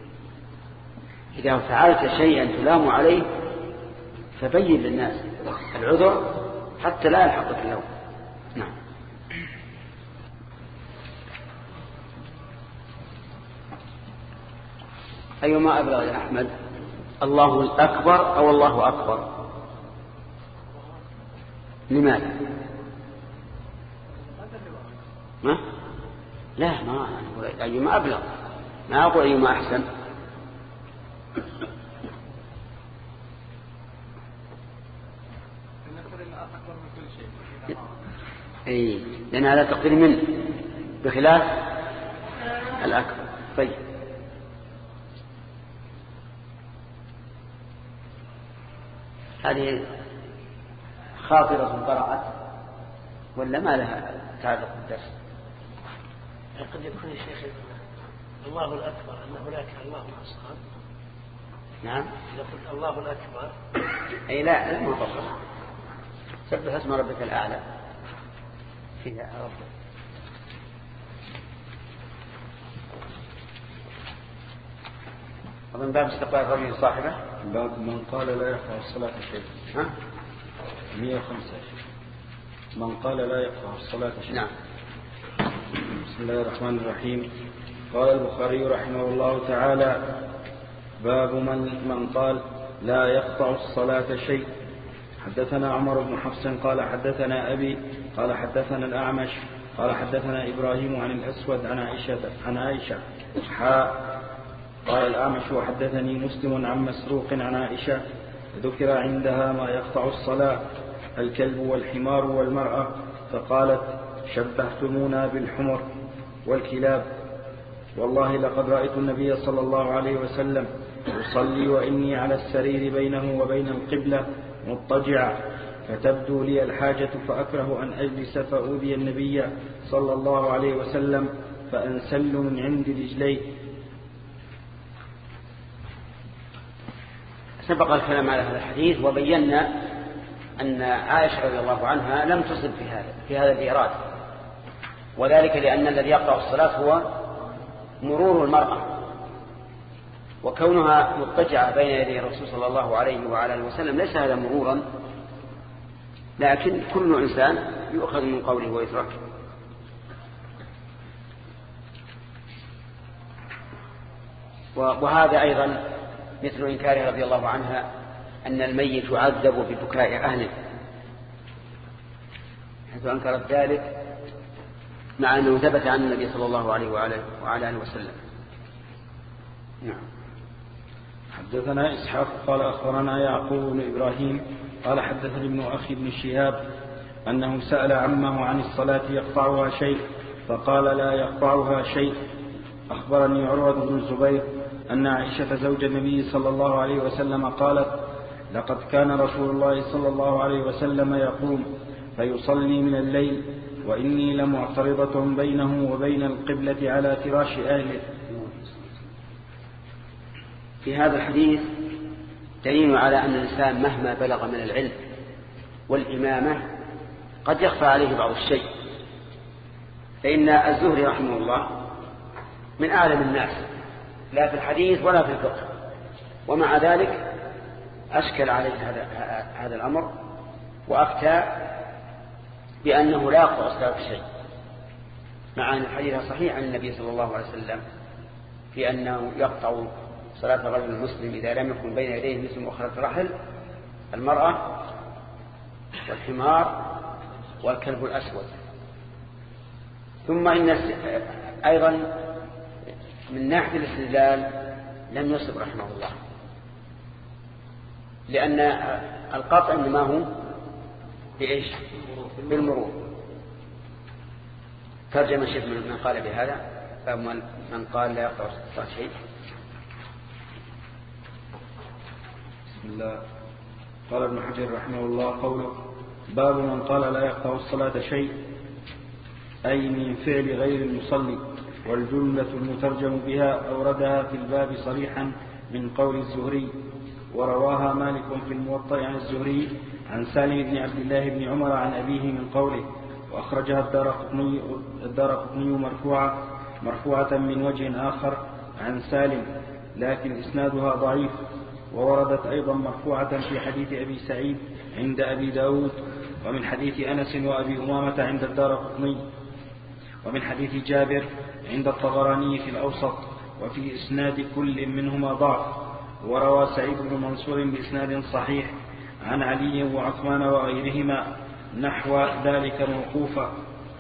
إذا فعلت شيئا تلام عليه فبين للناس العذر حتى لا يلحقك اللوم. نعم. أيما أبلغ يا أحمد، الله الأكبر أو الله أكبر؟ لماذا؟ ما؟ لا ما أيما أبلغ، ما أقول أيما أحسن. اي لأن هذا تقدير منه بخلاف الأكبر. طيب هذه خاطرة قرأت ولا ما لها تعلق بالدرس؟ قد يكون الشيخ الله الأكبر أن هناك الله أصغر. نعم إذا قلت الله الأكبر أي لا لا مطلق. سبح اسم ربك الأعلى فيها رب. ومن باب استقبال الرجل صاحبه باب من قال لا يقطع الصلاة شيء. ها مئة وخمسة. من قال لا يقطع الصلاة شيء. نعم. بسم الله الرحمن الرحيم. قال البخاري رحمه الله تعالى باب من من قال لا يقطع الصلاة شيء. حدثنا عمر بن حفص قال حدثنا أبي قال حدثنا الأعمش قال حدثنا إبراهيم عن الأسود عن عائشة عن عائشة حاء قال الأعمش وحدثني مسلم عن مسروق عن عائشة ذكر عندها ما يقطع الصلاة الكلب والحمار والمرأة فقالت شبهتمونا بالحمر والكلاب والله لقد رأيت النبي صلى الله عليه وسلم يصلي وإني على السرير بينه وبين القبلة مضطجعا فتبدو لي الحاجة فأكره أن أجلس فأوذي النبي صلى الله عليه وسلم فأنسل من عند رجليه. سبق الكلام على هذا الحديث وبينا أن عائشة رضي الله عنها لم تصب في هذا في هذا الإيراد، وذلك لأن الذي يقطع الصلاة هو مرور المرأة، وكونها مضطجعة بين يدي الرسول صلى الله عليه وعلى اله وسلم ليس هذا مرورا، لكن كل إنسان يؤخذ من قوله ويترك. وهذا أيضا مثل إنكاره رضي الله عنها أن الميت يعذب ببكاء أهله، حيث أنكرت ذلك مع أنه ثبت عن النبي صلى الله عليه وعلى آله وسلم. نعم. حدثنا إسحاق قال أخبرنا يعقوب بن إبراهيم قال حدثني ابن أخي بن شهاب أنه سأل عمه عن الصلاة يقطعها شيء فقال لا يقطعها شيء. أخبرني عروة بن الزبير أن عائشة زوج النبي صلى الله عليه وسلم قالت لقد كان رسول الله صلى الله عليه وسلم يقوم فيصلي من الليل وإني لمعترضة بينه وبين القبلة على فراش أهله. في هذا الحديث دليل على أن الإنسان مهما بلغ من العلم والإمامة قد يخفى عليه بعض الشيء، فإن الزهري رحمه الله من أعلم الناس لا في الحديث ولا في الفقه، ومع ذلك أشكل عليه هذا هذا الأمر وأفتى بأنه لا يقطع الصلاة شيء، مع أن الحديث صحيح عن النبي صلى الله عليه وسلم في أنه يقطع صلاة الرجل المسلم إذا لم يكن بين يديه مثل مؤخرة الرحل المرأة والحمار والكلب الأسود. ثم إن أيضا من ناحية الاستدلال لم يصب رحمه الله، لأن القطع إنما هو بإيش؟ بالمرور. ترجم الشيخ من قال بهذا باب من قال لا يقطع الصلاة شيء. بسم الله. قال ابن حجر رحمه الله قوله باب من قال لا يقطع الصلاة شيء، أي من فعل غير المصلي، والجملة المترجم بها أوردها في الباب صريحا من قول الزهري، ورواها مالك في الموطأ عن الزهري عن سالم بن عبد الله بن عمر عن أبيه من قوله، وأخرجها الدارقطني الدارقطني مرفوعة مرفوعة من وجه آخر عن سالم، لكن إسنادها ضعيف. ووردت أيضا مرفوعة في حديث أبي سعيد عند أبي داود، ومن حديث أنس وأبي أمامة عند الدارقطني، ومن حديث جابر عند الطبراني في الأوسط، وفي إسناد كل منهما ضعف. وروى سعيد بن منصور بإسناد صحيح عن علي وعثمان وغيرهما نحو ذلك موقوفا.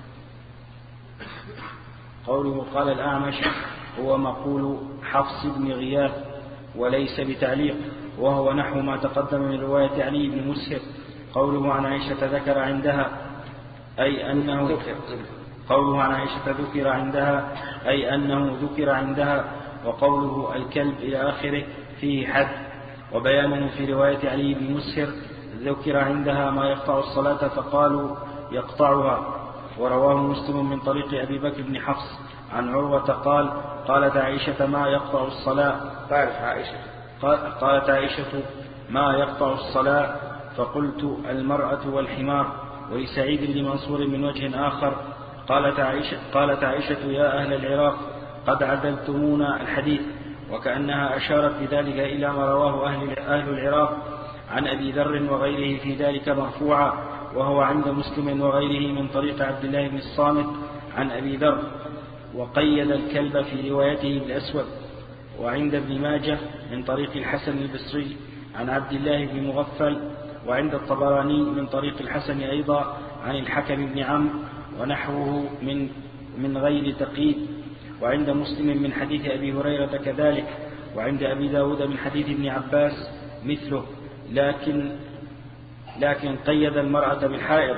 قوله قال الأعمش هو مقول حفص بن غياث وليس بتعليق، وهو نحو ما تقدم من رواية علي بن مسهر. قوله عن عائشة ذكر عندها أي أنه قوله عن عائشة ذكر عندها أي أنه ذكر عندها، وقوله الكلب إلى آخره فيه حد. وبيانه في رواية علي بن مسهر ذكر عندها ما يقطع الصلاة فقالوا يقطعها. ورواه مسلم من طريق أبي بكر بن حفص عن عروة قال قالت عائشة ما يقطع الصلاة قالت عائشة قالت عائشة ما يقطع الصلاة، فقلت المرأة والحمار. ولسعيد بن منصور من وجه آخر قالت عائشة, قالت عائشة يا أهل العراق قد عدلتمونا الحديث، وكأنها أشارت بذلك إلى ما رواه أهل, أهل العراق عن أبي ذر وغيره في ذلك مرفوعا، وهو عند مسلم وغيره من طريق عبد الله بن الصامت عن أبي ذر، وقيد الكلب في روايته بالأسود. وعند ابن ماجه من طريق الحسن البصري عن عبد الله بن مغفل، وعند الطبراني من طريق الحسن أيضا عن الحكم بن عمرو ونحوه من من غير تقييد. وعند مسلم من حديث أبي هريرة كذلك، وعند أبي داود من حديث ابن عباس مثله، لكن لكن قيد المرأة بالحائض.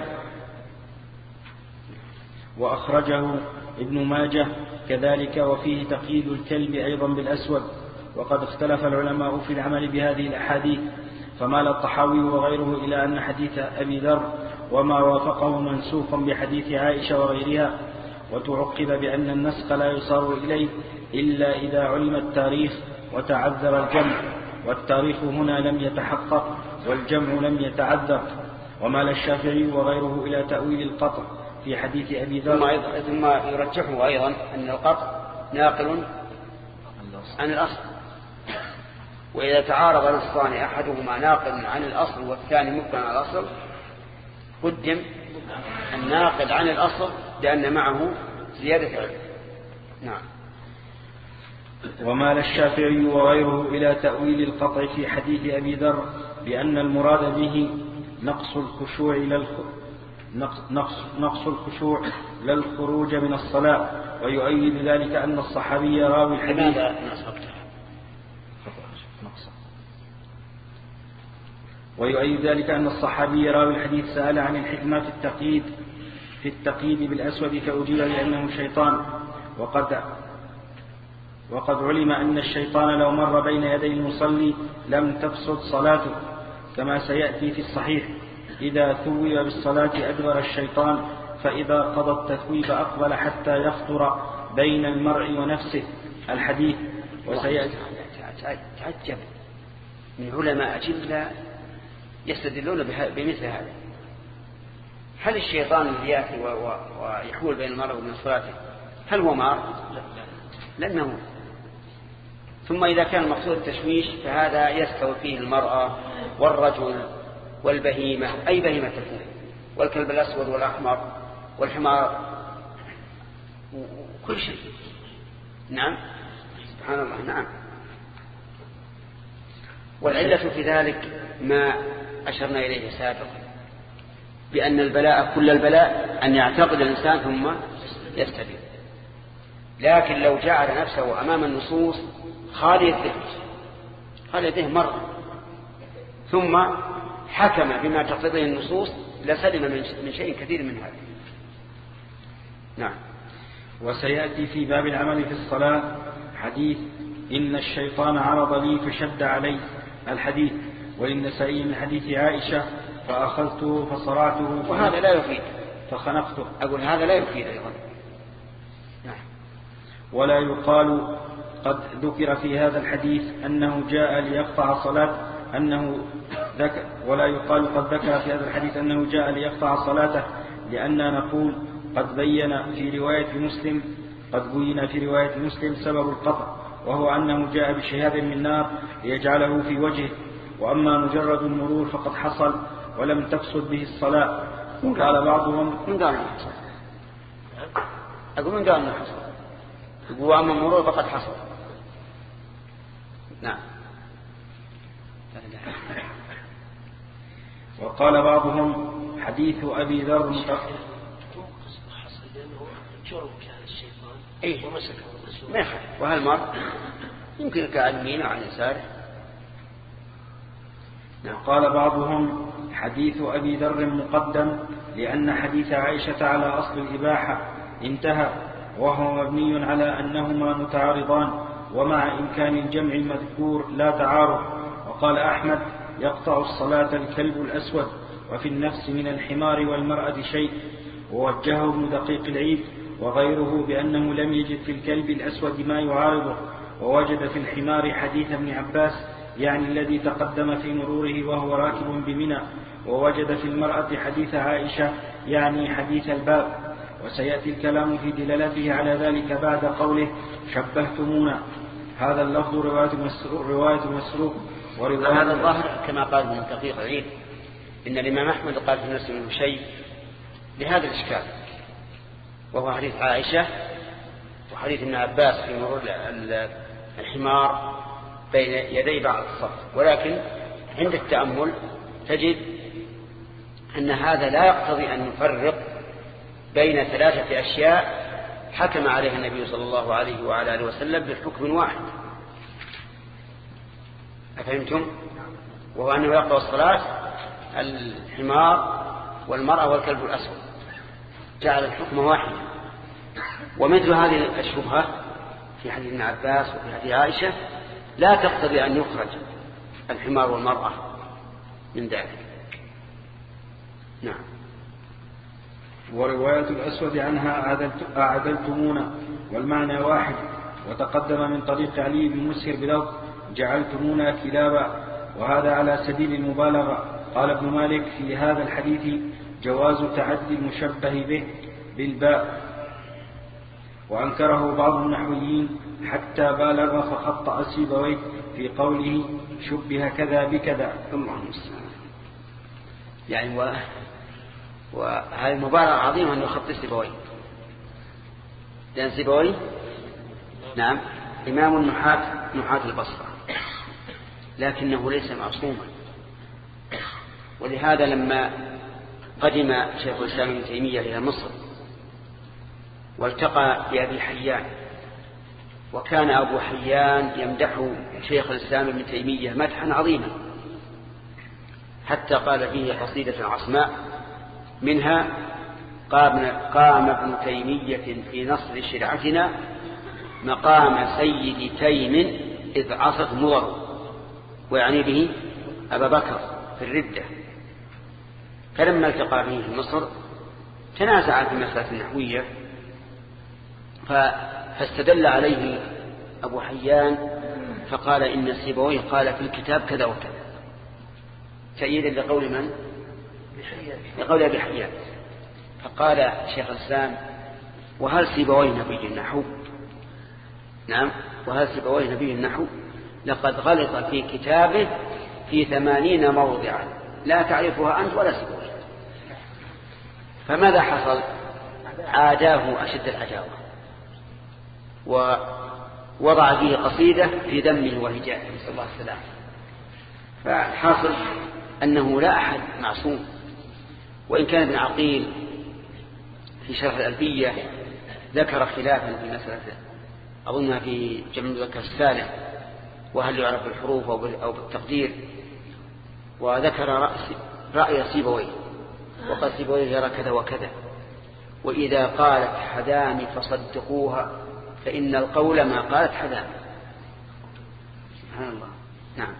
وأخرجه ابن ماجه كذلك، وفيه تقييد الكلب أيضا بالأسود. وقد اختلف العلماء في العمل بهذه الأحاديث، فمال الطحاوي وغيره إلى أن حديث أبي ذر وما وافقه منسوخ بحديث عائشة وغيرها، وتعقب بأن النسخ لا يصار إليه إلا إذا علم التاريخ وتعذر الجمع، والتاريخ هنا لم يتحقق والجمع لم يتعذر. ومال الشافعي وغيره إلى تأويل القطع في حديث أبي ذر. ثم يرجحه أيضا أن القطع ناقل عن الأصل، وإذا تعارض نصان أحدهما ناقل عن الأصل والثاني مبقى عن الأصل قدم الناقل عن الأصل لأن معه زيادة علم. نعم. ومال الشافعي وغيره إلى تأويل القطع في حديث أبي ذر بأن المراد به نقص الخشوع للخ... نقص... نقص... نقص الخشوع للخروج من الصلاة، ويؤيد ذلك أن الصحابي راوي الحديث ويؤيد ذلك أن الصحابي راوي الحديث سأل عن الحكمة في التقييد في التقييد بالأسود فأجيب لأنه شيطان، وقد وقد علم أن الشيطان لو مر بين يدي المصلي لم تفسد صلاته، كما سيأتي في الصحيح إذا ثوب بالصلاة أدبر الشيطان، فإذا قضى التثويب أقبل حتى يخطر بين المرء ونفسه الحديث. وسيأتي تعجب من علماء أجلة يستدلون بمثل هذا. هل الشيطان الذي يأتي ويحول بين المرء وبين صلاته هل هو مار؟ لأنه ثم إذا كان المقصود التشويش فهذا يستوي فيه المرأة والرجل والبهيمة، أي بهيمة تكون، والكلب الأسود والأحمر والحمار وكل شيء. نعم سبحان الله. نعم. والعلة في ذلك ما أشرنا إليه سابقا، بأن البلاء كل البلاء أن يعتقد الإنسان ثم يستبين. لكن لو جعل نفسه أمام النصوص خالي الذهن خالي الذهن مرة ثم حكم بما تقتضيه النصوص لسلم من شيء كثير من هذا. نعم. وسيأتي في باب العمل في الصلاة حديث إن الشيطان عرض لي فشد علي الحديث، وللنسائي من حديث عائشة فأخذته فصرعته وهذا لا يفيد فخنقته. أقول هذا لا يفيد أيضا. نعم. ولا يقال قد ذكر في هذا الحديث أنه جاء ليقطع صلاة أنه ذكر ولا يقال قد ذكر في هذا الحديث أنه جاء ليقطع صلاته، لأننا نقول قد بين في رواية مسلم قد بين في رواية مسلم سبب القطع، وهو أنه جاء بشهاب من نار ليجعله في وجهه، وأما مجرد المرور فقد حصل ولم تفسد به الصلاة. وقال بعضهم من قال حصل، أقول من قال حصل، وأما المرور فقد حصل. نعم. وقال بعضهم حديث أبي ذر متأخر إيه ما يخالف. وهالمرء يمكن كعن يمينه وعن يساره. نعم. قال بعضهم حديث أبي ذر مقدم لأن حديث عائشة على أصل الإباحة انتهى، وهو مبني على أنهما متعارضان ومع إمكان الجمع المذكور لا تعارض. وقال أحمد يقطع الصلاة الكلب الأسود، وفي النفس من الحمار والمرأة شيء. ووجهه ابن دقيق العيد وغيره بأنه لم يجد في الكلب الأسود ما يعارضه، ووجد في الحمار حديث ابن عباس يعني الذي تقدم في مروره وهو راكب بمنى، ووجد في المرأة حديث عائشة يعني حديث الباب. وسيأتي الكلام في دلالته على ذلك بعد قوله شبهتمونا. هذا اللفظ رواية مسروق, رواية مسروق ورواية هذا الظاهر كما قال ابن دقيق العيد إن الإمام أحمد قال في نفسه منه شيء لهذا الإشكال، وهو حديث عائشة وحديث ابن عباس في مرور الحمار بين يدي بعض الصف. ولكن عند التأمل تجد أن هذا لا يقتضي أن نفرق بين ثلاثة أشياء حكم عليها النبي صلى الله عليه وعلى آله وسلم بحكم واحد. أفهمتم؟ وهو أنه يقطع الصلاة الحمار والمرأة والكلب الأسود، جعل الحكم واحدا. ومثل هذه الشبهة في حديث ابن عباس وفي حديث عائشة لا تقتضي أن يخرج الحمار والمرأة من ذلك. نعم. ورواية الأسود عنها أعدلتمونا والمعنى واحد. وتقدم من طريق علي بن مسهر بلفظ جعلتمونا كلابا، وهذا على سبيل المبالغة. قال ابن مالك في هذا الحديث جواز تعدي المشبه به بالباء، وأنكره بعض النحويين حتى بالغ فخطأ سيبويه في قوله شبه كذا بكذا. الله المستعان. يعني و... وهذه مبالغة عظيمة أن يخطئ سيبويه، لأن سيبويه نعم إمام النحاة نحاة البصرة، لكنه ليس معصوما. ولهذا لما قدم شيخ الإسلام ابن تيمية إلى مصر والتقى بأبي حيان، وكان أبو حيان يمدح شيخ الإسلام ابن تيمية مدحا عظيما، حتى قال فيه قصيدة عصماء منها قام ابن تيمية في نصر شرعتنا مقام سيد تيم إذ عصت مضر، ويعني به أبا بكر في الردة. فلما التقى به في مصر تنازع في المسألة النحوية، فاستدل عليه أبو حيان فقال إن سيبويه قال في الكتاب كذا وكذا، تأييدا لقول من؟ لقول أبي حيان. فقال شيخ الإسلام وهل سيبويه نبي النحو؟ نعم. وهذا سيبويه نبي النحو لقد غلط في كتابه في ثمانين موضعا لا تعرفها أنت ولا سيبويه. فماذا حصل؟ عاداه أشد العداوة ووضع فيه قصيدة في دمه وهجائه نسأل الله السلامة. فالحاصل أنه لا أحد معصوم. وإن كان ابن عقيل في شرح الألفية ذكر خلافا في مسألة أظنها في جمع المذكر السالم وهل يعرف بالحروف أو بالتقدير، وذكر رأس رأي سيبويه وقد سيبويه يرى كذا وكذا. وإذا قالت حذامي فصدقوها فإن القول ما قالت حذامي. سبحان الله. نعم.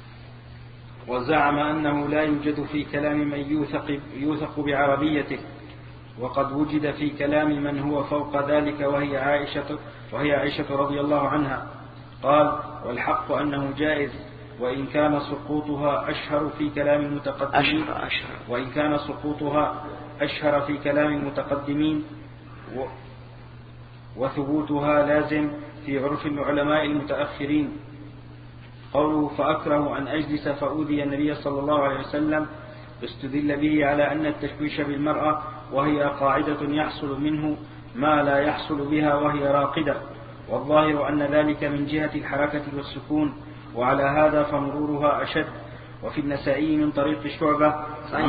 وزعم أنه لا يوجد في كلام من يوثق, يوثق بعربيته، وقد وجد في كلام من هو فوق ذلك وهي عائشة, وهي عائشة رضي الله عنها. قال: والحق أنه جائز، وإن كان سقوطها أشهر في كلام المتقدمين أشهر أشهر وإن كان سقوطها أشهر في كلام المتقدمين و وثبوتها لازم في عرف العلماء المتأخرين. قوله: فأكره أن أجلس فأوذي النبي صلى الله عليه وسلم، استدل به على أن التشويش بالمرأة وهي قاعدة يحصل منه ما لا يحصل بها وهي راقدة، والظاهر أن ذلك من جهة الحركة والسكون، وعلى هذا فمرورها أشد. وفي النسائي من طريق شعبة.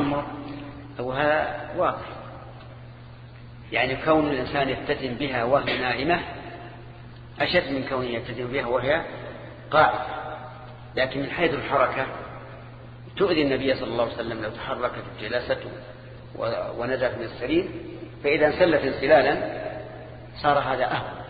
وهذا واضح، يعني كون الإنسان يفتتن بها وهي نائمة أشد من كونه يفتتن بها وهي قاعدة. لكن من حيث الحركة تؤذي النبي صلى الله عليه وسلم لو تحركت جلسته ونزلت من السرير، فإذا انسلت انسلالا صار هذا أهون.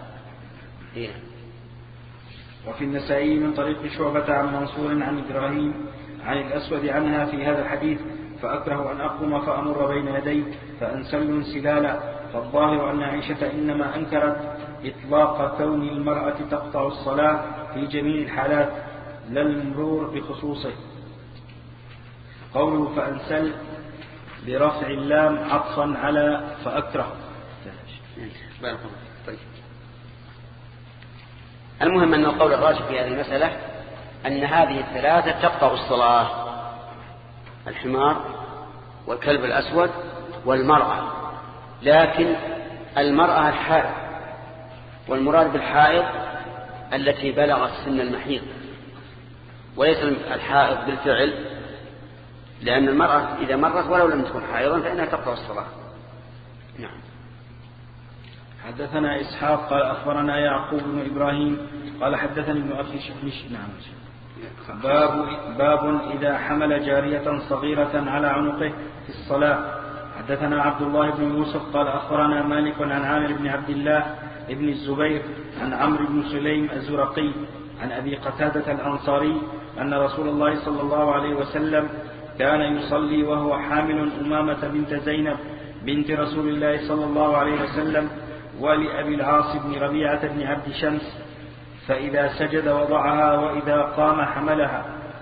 وفي النسائي من طريق شعبة عن منصور عن إبراهيم عن الأسود عنها في هذا الحديث: فأكره أن أقوم فأمر بين يديه فأنسل انسلالا. فالظاهر أن عائشة إنما أنكرت إطلاق كون المرأة تقطع الصلاة في جميع الحالات لا المرور بخصوصه. قوله فأنسل برفع اللام عطفا على فأكره. المهم أن القول الراجح في هذه المسألة أن هذه الثلاثة تقطع الصلاة: الحمار والكلب الأسود والمرأة. لكن المرأة الحائض، والمراد بالحائض التي بلغت سن المحيض، وليس الحائض بالفعل، لأن المرأة إذا مرت ولو لم تكن حائضا فإنها تقطع الصلاة. نعم. حدثنا إسحاق قال أخبرنا يعقوب بن إبراهيم قال حدثني ابن أخي شبيش. نعم. باب, باب إذا حمل جارية صغيرة على عنقه في الصلاة. حدثنا عبد الله بن يوسف قال أخبرنا مالك عن عامر بن عبد الله ابن الزبير عن عمرو بن سليم الزرقي عن أبي قتادة الأنصاري أن رسول الله صلى الله عليه وسلم كان يصلي وهو حامل أمامة بنت زينب بنت رسول الله صلى الله عليه وسلم ولأبي العاص بن ربيعة بن عبد شمس، فإذا سجد وضعها وإذا قام حملها.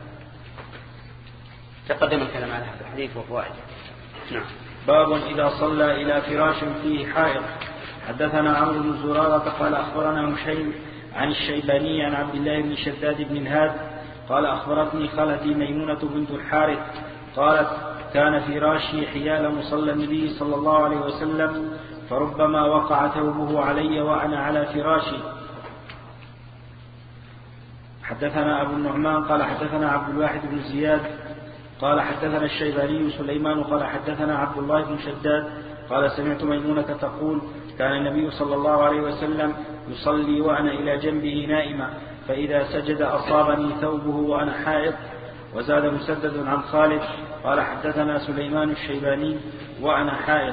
تقدم الكلام على هذا الحديث وفوائده. نعم. باب إذا صلى إلى فراش فيه حائض. حدثنا عمرو بن زرارة قال أخبرنا هشيم عن الشيباني عن عبد الله بن شداد بن الهاد قال أخبرتني خالتي ميمونة بنت الحارث قالت: كان فراشي حيال مصلى النبي صلى الله عليه وسلم، فربما وقع ثوبه علي وأنا على فراشي. حدثنا أبو النعمان قال حدثنا عبد الواحد بن زياد قال حدثنا الشيباني سليمان قال حدثنا عبد الله بن شداد قال: سمعت ميمونة تقول: كان النبي صلى الله عليه وسلم يصلي وأنا إلى جنبه نائمة، فإذا سجد أصابني ثوبه وأنا حائض. وزاد مسدد عن خالد قال حدثنا سليمان الشيباني وأنا حائض.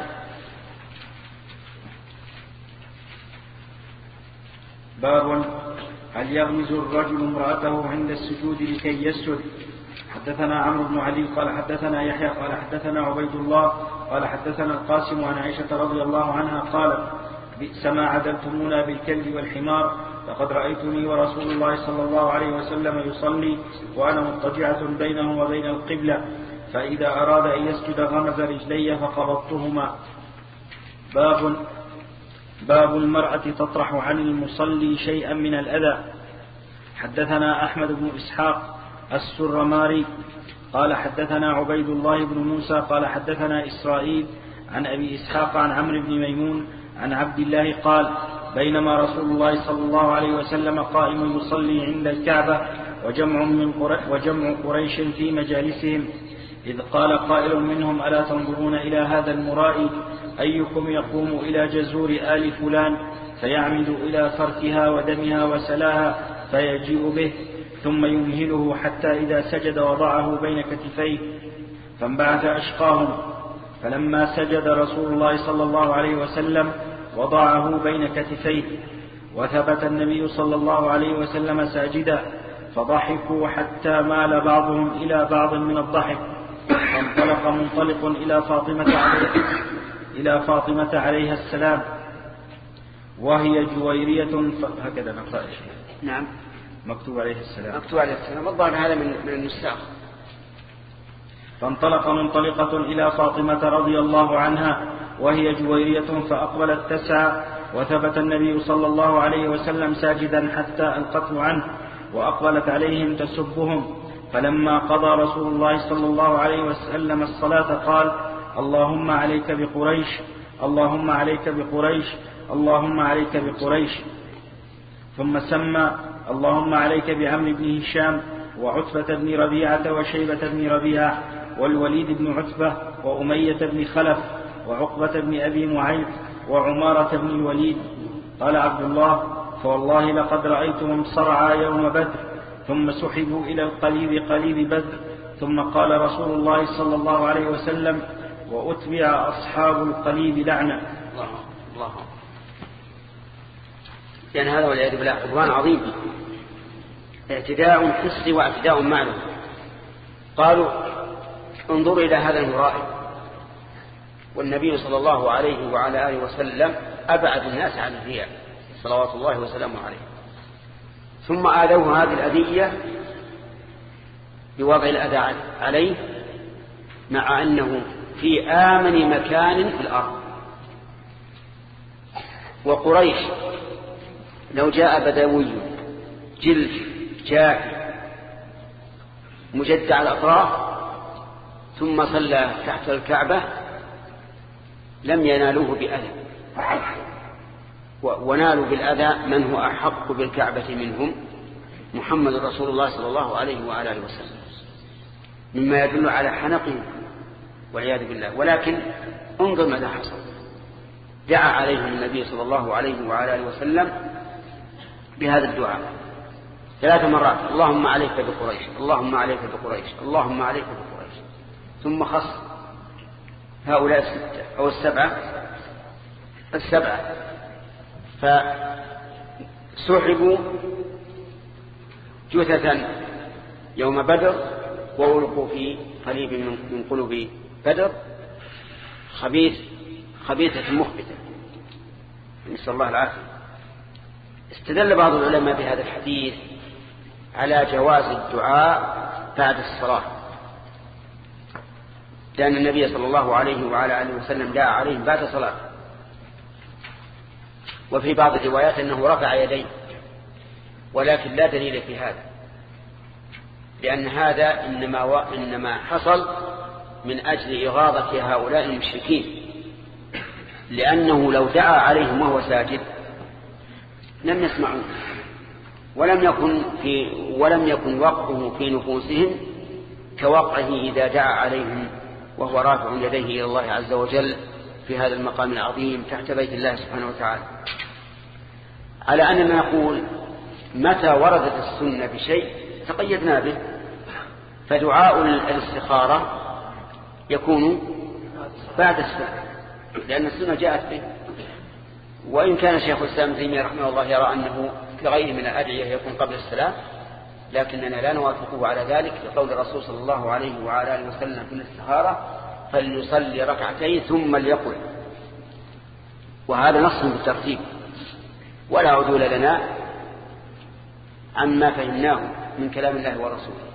باب هل يغمز الرجل امرأته عند السجود لكي يسجد. حدثنا عمرو بن علي قال حدثنا يحيى قال حدثنا عبيد الله قال حدثنا القاسم عن عائشة رضي الله عنها قالت: بئس ما عدلتمونا بالكلب والحمار، لقد رأيتني ورسول الله صلى الله عليه وسلم يصلي وأنا مضطجعة بينه وبين القبلة، فإذا أراد أن يسجد غمز رجلي فقبضتهما. باب باب المرأة تطرح عن المصلي شيئا من الأذى. حدثنا أحمد بن إسحاق السرماري قال حدثنا عبيد الله بن موسى قال حدثنا إسرائيل عن أبي إسحاق عن عمرو بن ميمون عن عبد الله قال بينما رسول الله صلى الله عليه وسلم قائم يصلي عند الكعبة وجمع, من قر... وجمع قريش في مجالسهم إذ قال قائل منهم ألا تنظرون إلى هذا المرائي أيكم يقوم إلى جزور آل فلان فيعمد إلى فرثها ودمها وسلاها فيجيء به ثم يمهله حتى إذا سجد وضعه بين كتفيه فانبعث أشقاهم فلما سجد رسول الله صلى الله عليه وسلم وضعه بين كتفيه وثبت النبي صلى الله عليه وسلم ساجدا فضحكوا حتى مال بعضهم إلى بعض من الضحك فانطلق منطلق إلى فاطمة عليه إلى فاطمة عليها السلام وهي جويرية هكذا نقرأ شيء. نعم مكتوب عليه السلام مكتوب عليه السلام الظاهر هذا من من النساخ. فانطلق منطلقة إلى فاطمة رضي الله عنها وهي جويرية فأقبلت تسعى وثبت النبي صلى الله عليه وسلم ساجدا حتى ألقته عنه وأقبلت عليهم تسبهم فلما قضى رسول الله صلى الله عليه وسلم الصلاة قال اللهم عليك بقريش اللهم عليك بقريش اللهم عليك بقريش ثم سمى اللهم عليك بعمرو بن هشام وعتبة بن ربيعة وشيبة بن ربيعة والوليد بن عتبة وأمية بن خلف وعقبة بن أبي معيط وعمارة بن الوليد. قال عبد الله فوالله لقد رأيتهم صرعى يوم بدر ثم سحبوا إلى القليب قليب بدر ثم قال رسول الله صلى الله عليه وسلم وأتبع أصحاب القليب لعنة. الله الله لأن هذا والعياذ بالله عدوان عظيم اعتداء حسي واعتداء معنوي. قالوا انظروا إلى هذا المرائي والنبي صلى الله عليه وعلى آله وسلم أبعد الناس عن الرياء صلوات الله وسلامه عليه ثم آذوه هذه الأذية بوضع الأذى عليه مع أنه في آمن مكان في الأرض. وقريش لو جاء بدوي جلف جاهل مجدع الأطراف ثم صلى تحت الكعبة لم ينالوه بأذى ونالوا بالأذى من هو أحق بالكعبة منهم محمد رسول الله صلى الله عليه وعلى آله وسلم مما يدل على حنقه والعياذ بالله. ولكن انظر ماذا حصل. دعا عليهم النبي صلى الله عليه وعلى آله وسلم بهذا الدعاء ثلاث مرات اللهم عليك بقريش اللهم عليك بقريش اللهم عليك بقريش ثم خص هؤلاء الستة أو السبعة السبعة فسحبوا جثثا يوم بدر وألقوا في قليب من قلوب بدر خبيث خبيثة مخبثة نسأل الله العافية. استدل بعض العلماء بهذا الحديث على جواز الدعاء بعد الصلاة لأن النبي صلى الله عليه وعلى آله وسلم دعا عليهم بعد صلاة. وفي بعض الروايات أنه رفع يديه ولكن لا دليل في هذا لأن هذا إنما, و... إنما حصل من أجل إغاظة هؤلاء المشركين لأنه لو دعا عليهم وهو ساجد لم يسمعوا ولم يكن في ولم يكن وقعه في نفوسهم كوقعه إذا دعا عليهم وهو رافع يديه إلى الله عز وجل في هذا المقام العظيم تحت بيت الله سبحانه وتعالى. على أننا نقول متى وردت السنة بشيء تقيدنا به فدعاء الاستخارة يكون بعد السنة لأن السنة جاءت به. وإن كان شيخ الإسلام ابن تيمية رحمه الله يرى أنه كغير من الأدعية يكون قبل السلام لكننا لا نوافقه على ذلك لقول الرسول صلى الله عليه وعلى آله وسلم في الاستخارة فليصلي ركعتين ثم ليقل وهذا نص بالترتيب ولا عدول لنا عما فهمناه من كلام الله ورسوله.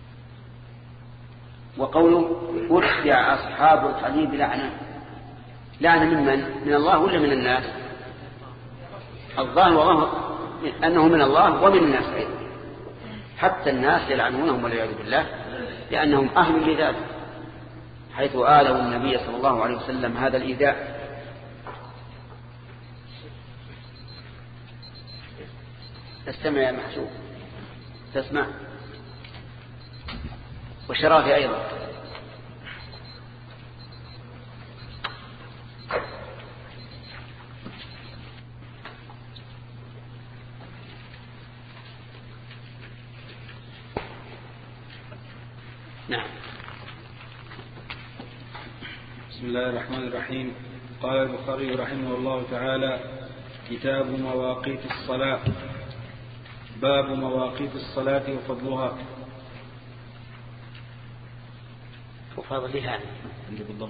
وقوله أتبع أصحاب القليب لعنة لعنة ممن؟ من الله ولا من الناس؟ الظاهر والله أنه من الله ومن الناس أيضا، حتى الناس يلعنونهم والعياذ بالله لأنهم أهل لذلك، حيث آلوا النبي صلى الله عليه وسلم هذا الإيذاء. استمع يا محسوب، تسمع؟ وشرافي أيضا. نعم. بسم الله الرحمن الرحيم. قال البخاري رحمه الله تعالى: كتاب مواقيت الصلاة. باب مواقيت الصلاة وفضلها. وفضلها عندي بالضم.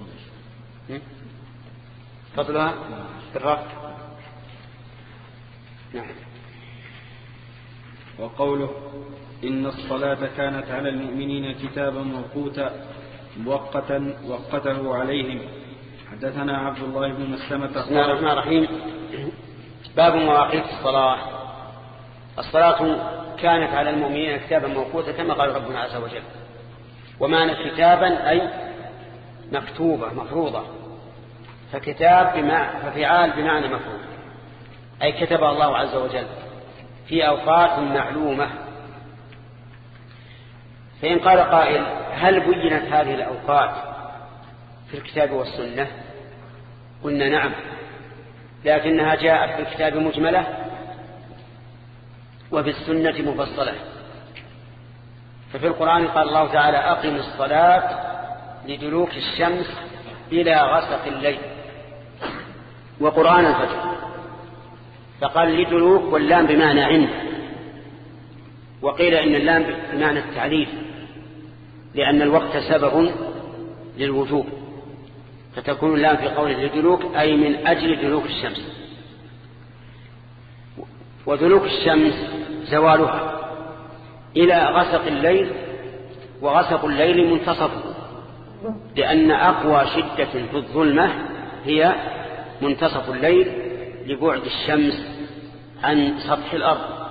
فضلها بالرفع. نعم. وقوله: إن الصلاة كانت على المؤمنين كتابا موقوتا مؤقتا وقته عليهم. حدثنا عبد الله بن مسلمة. بسم الله الرحمن الرحيم. باب مواقيت الصلاة. الصلاة كانت على المؤمنين كتابا موقوتا كما قال ربنا عز وجل. ومعنى كتابا أي مكتوبة مفروضة، فكتاب بمعنى ففعال بمعنى مفروض، أي كتب الله عز وجل في أوقات معلومة. فإن قال قائل: هل بينت هذه الأوقات في الكتاب والسنة؟ قلنا نعم، لكنها جاءت في الكتاب مجملة وفي السنة مفصلة. ففي القرآن قال الله تعالى: أقم الصلاة لدلوك الشمس إلى غسق الليل وقرآن الفجر، فقال لدلوك واللام بمعنى عند، وقيل إن اللام بمعنى التعليل لأن الوقت سبب للوجوب، فتكون اللام في قوله لدلوك أي من أجل دلوك الشمس. ودلوك الشمس زوالها إلى غسق الليل، وغسق الليل منتصفه، لأن أقوى شدة في الظلمة هي منتصف الليل لبعد الشمس عن سطح الأرض.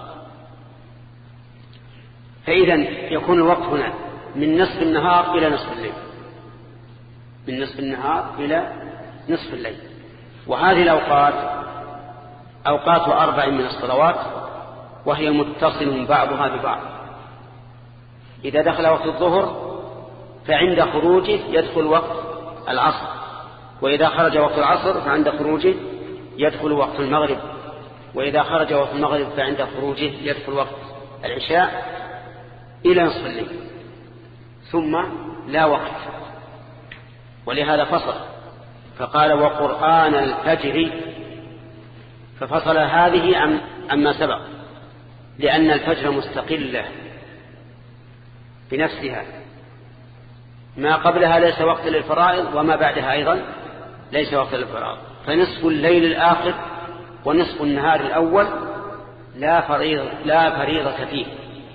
فإذا يكون الوقت هنا من نصف النهار إلى نصف الليل، من نصف النهار إلى نصف الليل. وهذه الأوقات أوقات أربع من الصلوات، وهي متصل بعضها ببعض. إذا دخل وقت الظهر فعند خروجه يدخل وقت العصر، وإذا خرج وقت العصر فعند خروجه يدخل وقت المغرب، وإذا خرج وقت المغرب فعند خروجه يدخل وقت العشاء إلى نصف الليل، ثم لا وقت. ولهذا فصل فقال: وقرآن الفجر، ففصل هذه عن عما سبق، لأن الفجر مستقلة بنفسها، ما قبلها ليس وقت للفرائض وما بعدها أيضا ليس وقت للفرائض. فنصف الليل الآخر ونصف النهار الأول لا فريضة, لا فريضة فيه،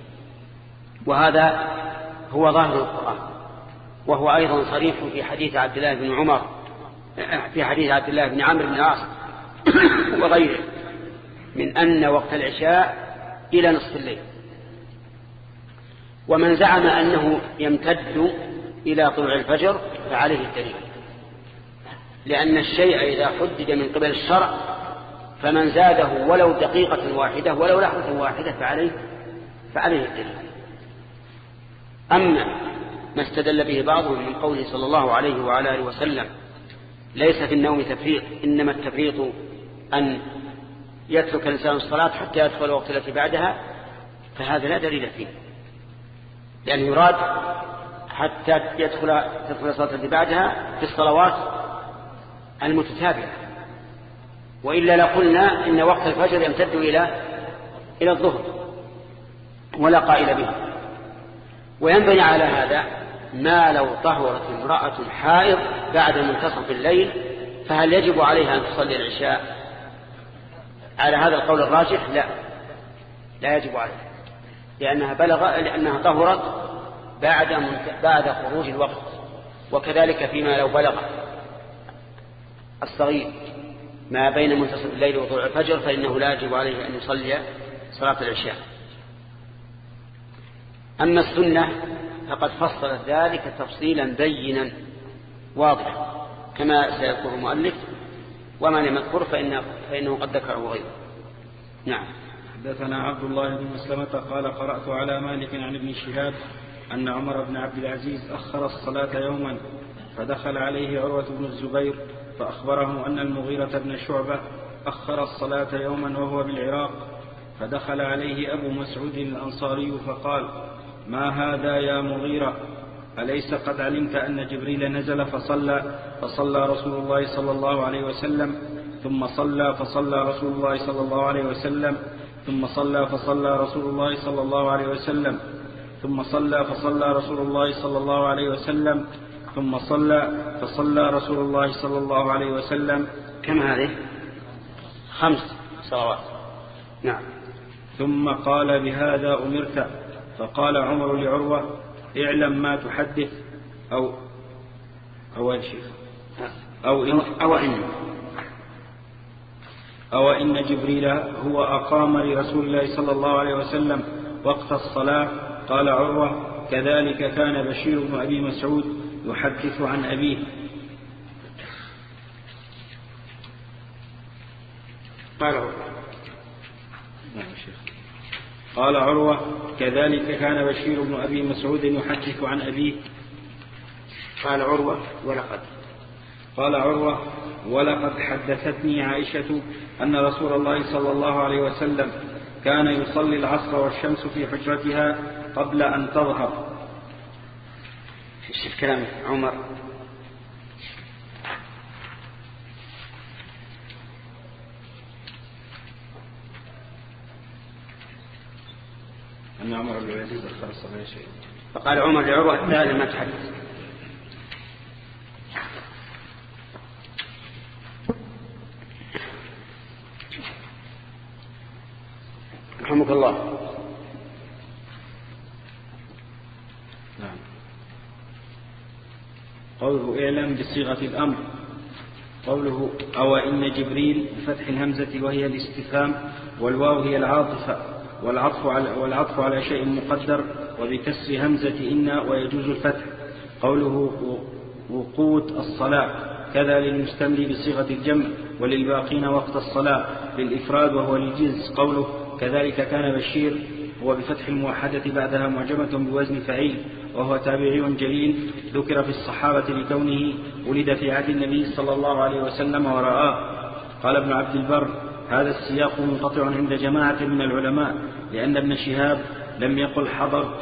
وهذا هو ظاهر القرآن، وهو أيضا صريح في حديث عبد الله بن عمر في حديث عبد الله بن عمرو بن العاص وغيره من أن وقت العشاء إلى نصف الليل. ومن زعم أنه يمتد إلى طلوع الفجر فعليه الدليل، لأن الشيء إذا حدد من قبل الشرع فمن زاده ولو دقيقة واحدة ولو لحظة واحدة فعليه فعليه الدليل. أما ما استدل به بعضهم من قوله صلى الله عليه وعلى آله وسلم: ليس في النوم تفريط، إنما التفريط أن يترك الإنسان الصلاة حتى يدخل الوقت التي بعدها، فهذا لا دليل فيه، لأن يراد حتى يدخل تدخل الصلاة التي بعدها في الصلوات المتتابعة، وإلا لقلنا إن وقت الفجر يمتد إلى إلى الظهر ولا قائل به. وينبني على هذا ما لو طهرت امرأة حائض بعد منتصف الليل، فهل يجب عليها أن تصلي العشاء؟ على هذا القول الراجح لا لا يجب عليها، لأنها بلغ لأنها طهرت بعد بعد خروج الوقت، وكذلك فيما لو بلغ. الصغير ما بين منتصف الليل وطلوع الفجر فإنه لا يجب عليه أن يصلي صلاة العشاء. أما السنة فقد فصلت ذلك تفصيلا بينا واضحا كما سيذكر المؤلف، وما لم يذكر فإنه, فإنه قد ذكره غيره. نعم. حدثنا عبد الله بن مسلمة قال قرأت على مالك عن ابن شهاب أن عمر بن عبد العزيز أخر الصلاة يوما فدخل عليه عروة بن الزبير فأخبره أن المغيرة بن شعبة أخر الصلاة يوما وهو بالعراق، فدخل عليه أبو مسعود الأنصاري فقال: ما هذا يا مغيرة؟ أليس قد علمت أن جبريل نزل فصلى فصلى رسول الله صلى الله عليه وسلم ثم صلى فصلى رسول الله صلى الله عليه وسلم ثم صلى فصلى رسول الله صلى الله عليه وسلم ثم صلى فصلى رسول الله صلى الله عليه وسلم ثم صلى فصلى رسول الله صلى الله عليه وسلم. كم هذه؟ خمس صلوات. نعم. ثم قال: بهذا أمرت. فقال عمر لعروة: اعلم ما تحدث أو أو الشيخ أو إن أو إن أو إن جبريل هو أقام لرسول الله صلى الله عليه وسلم وقت الصلاة. قال عروة: كذلك كان بشير بن أبي مسعود يحدث عن أبيه. قال عروة قال عروة: كذلك كان بشير بن أبي مسعود يحدث عن أبيه. قال عروة: ولقد قال عروة: ولقد حدثتني عائشة أن رسول الله صلى الله عليه وسلم كان يصلي العصر والشمس في حجرتها قبل أن تظهر. في كلام عمر أن عمر بن العزيز أخر الصلاة شيء. فقال عمر لعروة: لا ما تحدث. رحمك الله. نعم. قوله اعلم بصيغة الأمر. قوله أو إن جبريل بفتح الهمزة وهي الاستفهام، والواو هي العاطفة، والعطف على, والعطف على شيء مقدر، وبكسر همزة إن ويجوز الفتح. قوله وقوت الصلاة كذا للمستملي بصيغة الجمع، وللباقين وقت الصلاة للإفراد وهو للجنس. قوله كذلك كان بشير هو بفتح الموحدة بعدها معجمة بوزن فعيل، وهو تابعي جليل ذكر في الصحابة لكونه ولد في عهد النبي صلى الله عليه وسلم ورآه. قال ابن عبد البر: هذا السياق منقطع عند جماعة من العلماء، لأن ابن شهاب لم يقل حضرت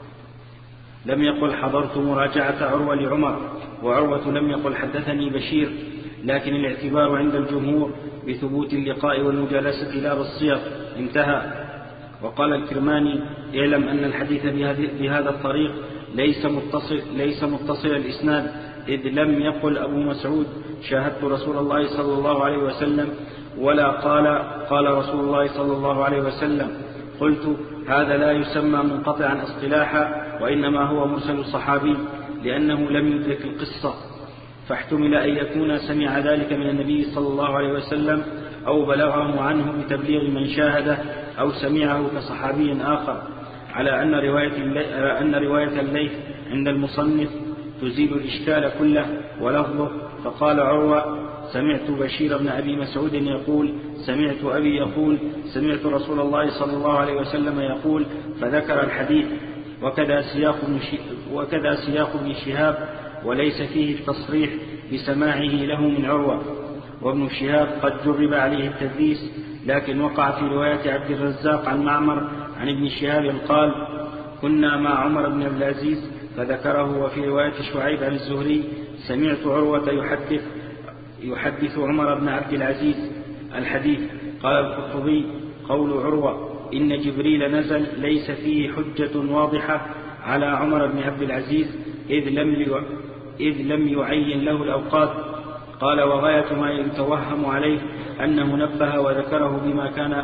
لم يقل حضرت مراجعة عروة لعمر، وعروة لم يقل حدثني بشير، لكن الاعتبار عند الجمهور بثبوت اللقاء والمجالسة لا بالصيغ. انتهى. وقال الكرماني: اعلم أن الحديث بهذا الطريق ليس متصل, ليس متصل الإسناد، إذ لم يقل أبو مسعود شاهدت رسول الله صلى الله عليه وسلم، ولا قال قال رسول الله صلى الله عليه وسلم. قلت: هذا لا يسمى منقطعا اصطلاحا، وإنما هو مرسل صحابي، لأنه لم يدرك القصة، فاحتمل أن يكون سمع ذلك من النبي صلى الله عليه وسلم، أو بلغه عنه بتبليغ من شاهده، أو سمعه كصحابي آخر، على أن رواية أن رواية الليث عند المصنف تزيل الإشكال كله ولفظه. فقال عروة: سمعت بشير بن أبي مسعود يقول سمعت أبي يقول سمعت رسول الله صلى الله عليه وسلم يقول، فذكر الحديث. وكذا سياق وكذا سياق ابن شهاب، وليس فيه التصريح بسماعه له من عروة. وابن شهاب قد جرب عليه التدليس، لكن وقع في رواية عبد الرزاق عن معمر عن ابن شهاب قال: كنا مع عمر بن عبد العزيز، فذكره. وفي رواية شعيب عن الزهري: سمعت عروة يحدث يحدث عمر بن عبد العزيز الحديث. قال القرطبي: قول عروة إن جبريل نزل ليس فيه حجة واضحة على عمر بن عبد العزيز، إذ لم إذ لم يعين له الأوقات. قال: وغاية ما يتوهم عليه أنه نبه وذكره بما كان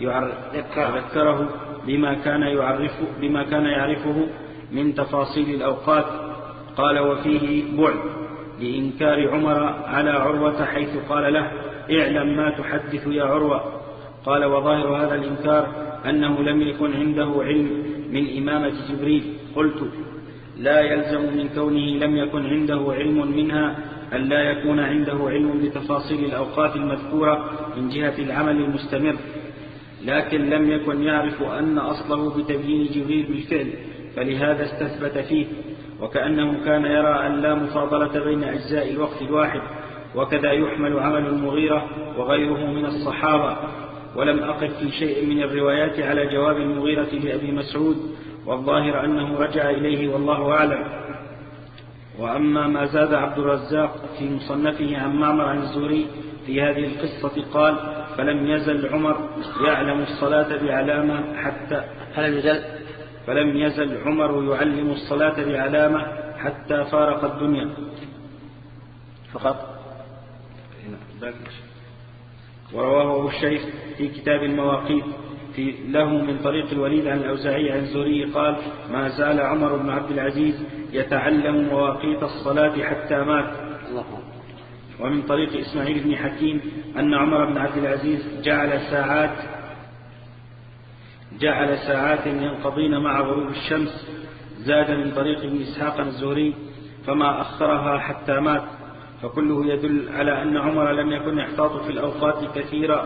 يذكره بما كان يعرفه بما كان يعرفه من تفاصيل الأوقات. قال: وفيه بعد لإنكار عمر على عروة حيث قال له اعلم ما تحدث يا عروة. قال وظاهر هذا الإنكار أنه لم يكن عنده علم من إمامة جبريل. قلت لا يلزم من كونه لم يكن عنده علم منها أن لا يكون عنده علم بتفاصيل الأوقات المذكورة من جهة العمل المستمر، لكن لم يكن يعرف أن أصله بتبيين جبريل بالفعل فلهذا استثبت فيه، وكأنه كان يرى أن لا مفاضلة بين أجزاء الوقت الواحد. وكذا يحمل عمل المغيرة وغيره من الصحابة. ولم أقف في شيء من الروايات على جواب المغيرة لأبي مسعود، والظاهر أنه رجع إليه والله أعلم. وأما ما زاد عبد الرزاق في مصنفه عن معمر عن الزهري في هذه القصة قال فلم يزل عمر يعلم الصلاة بعلامة حتى فلم يزل فلم يزل عمر يعلم الصلاة بعلامة حتى فارق الدنيا فقط. ورواه أبو الشيخ في كتاب المواقيت في له من طريق الوليد عن الأوزاعي عن الزهري قال ما زال عمر بن عبد العزيز يتعلم مواقيت الصلاة حتى مات. ومن طريق إسماعيل بن حكيم أن عمر بن عبد العزيز جعل ساعات جعل ساعات ينقضين مع غروب الشمس. زاد من طريق ابن إسحاق الزهري فما أخرها حتى مات. فكله يدل على أن عمر لم يكن يحتاط في الأوقات كثيرا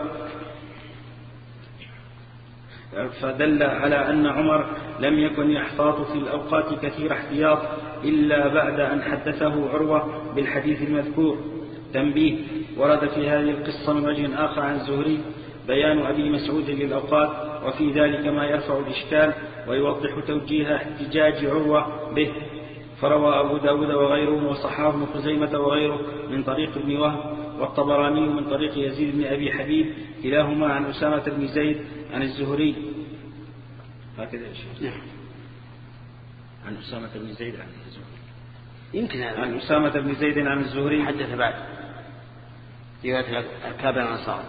فدل على أن عمر لم يكن يحتاط في الأوقات كثير احتياط إلا بعد أن حدثه عروة بالحديث المذكور. تنبيه ورد في هذه القصة من وجه آخر عن الزهري بيان أبي مسعود للأوقات وفي ذلك ما يرفع الإشكال ويوضح توجيه احتجاج عروة به. فروى أبو داود وغيره وصححه ابن خزيمة وغيره من طريق ابن وهب والطبراني من طريق يزيد بن أبي حبيب كلاهما عن أسامة بن زيد عن الزهري. هكذا يا شيخ. عن أسامة بن زيد عن الزهري يمكن عن أسامة بن زيد عن الزهري حدث بعد رواية الكابر الأنصار.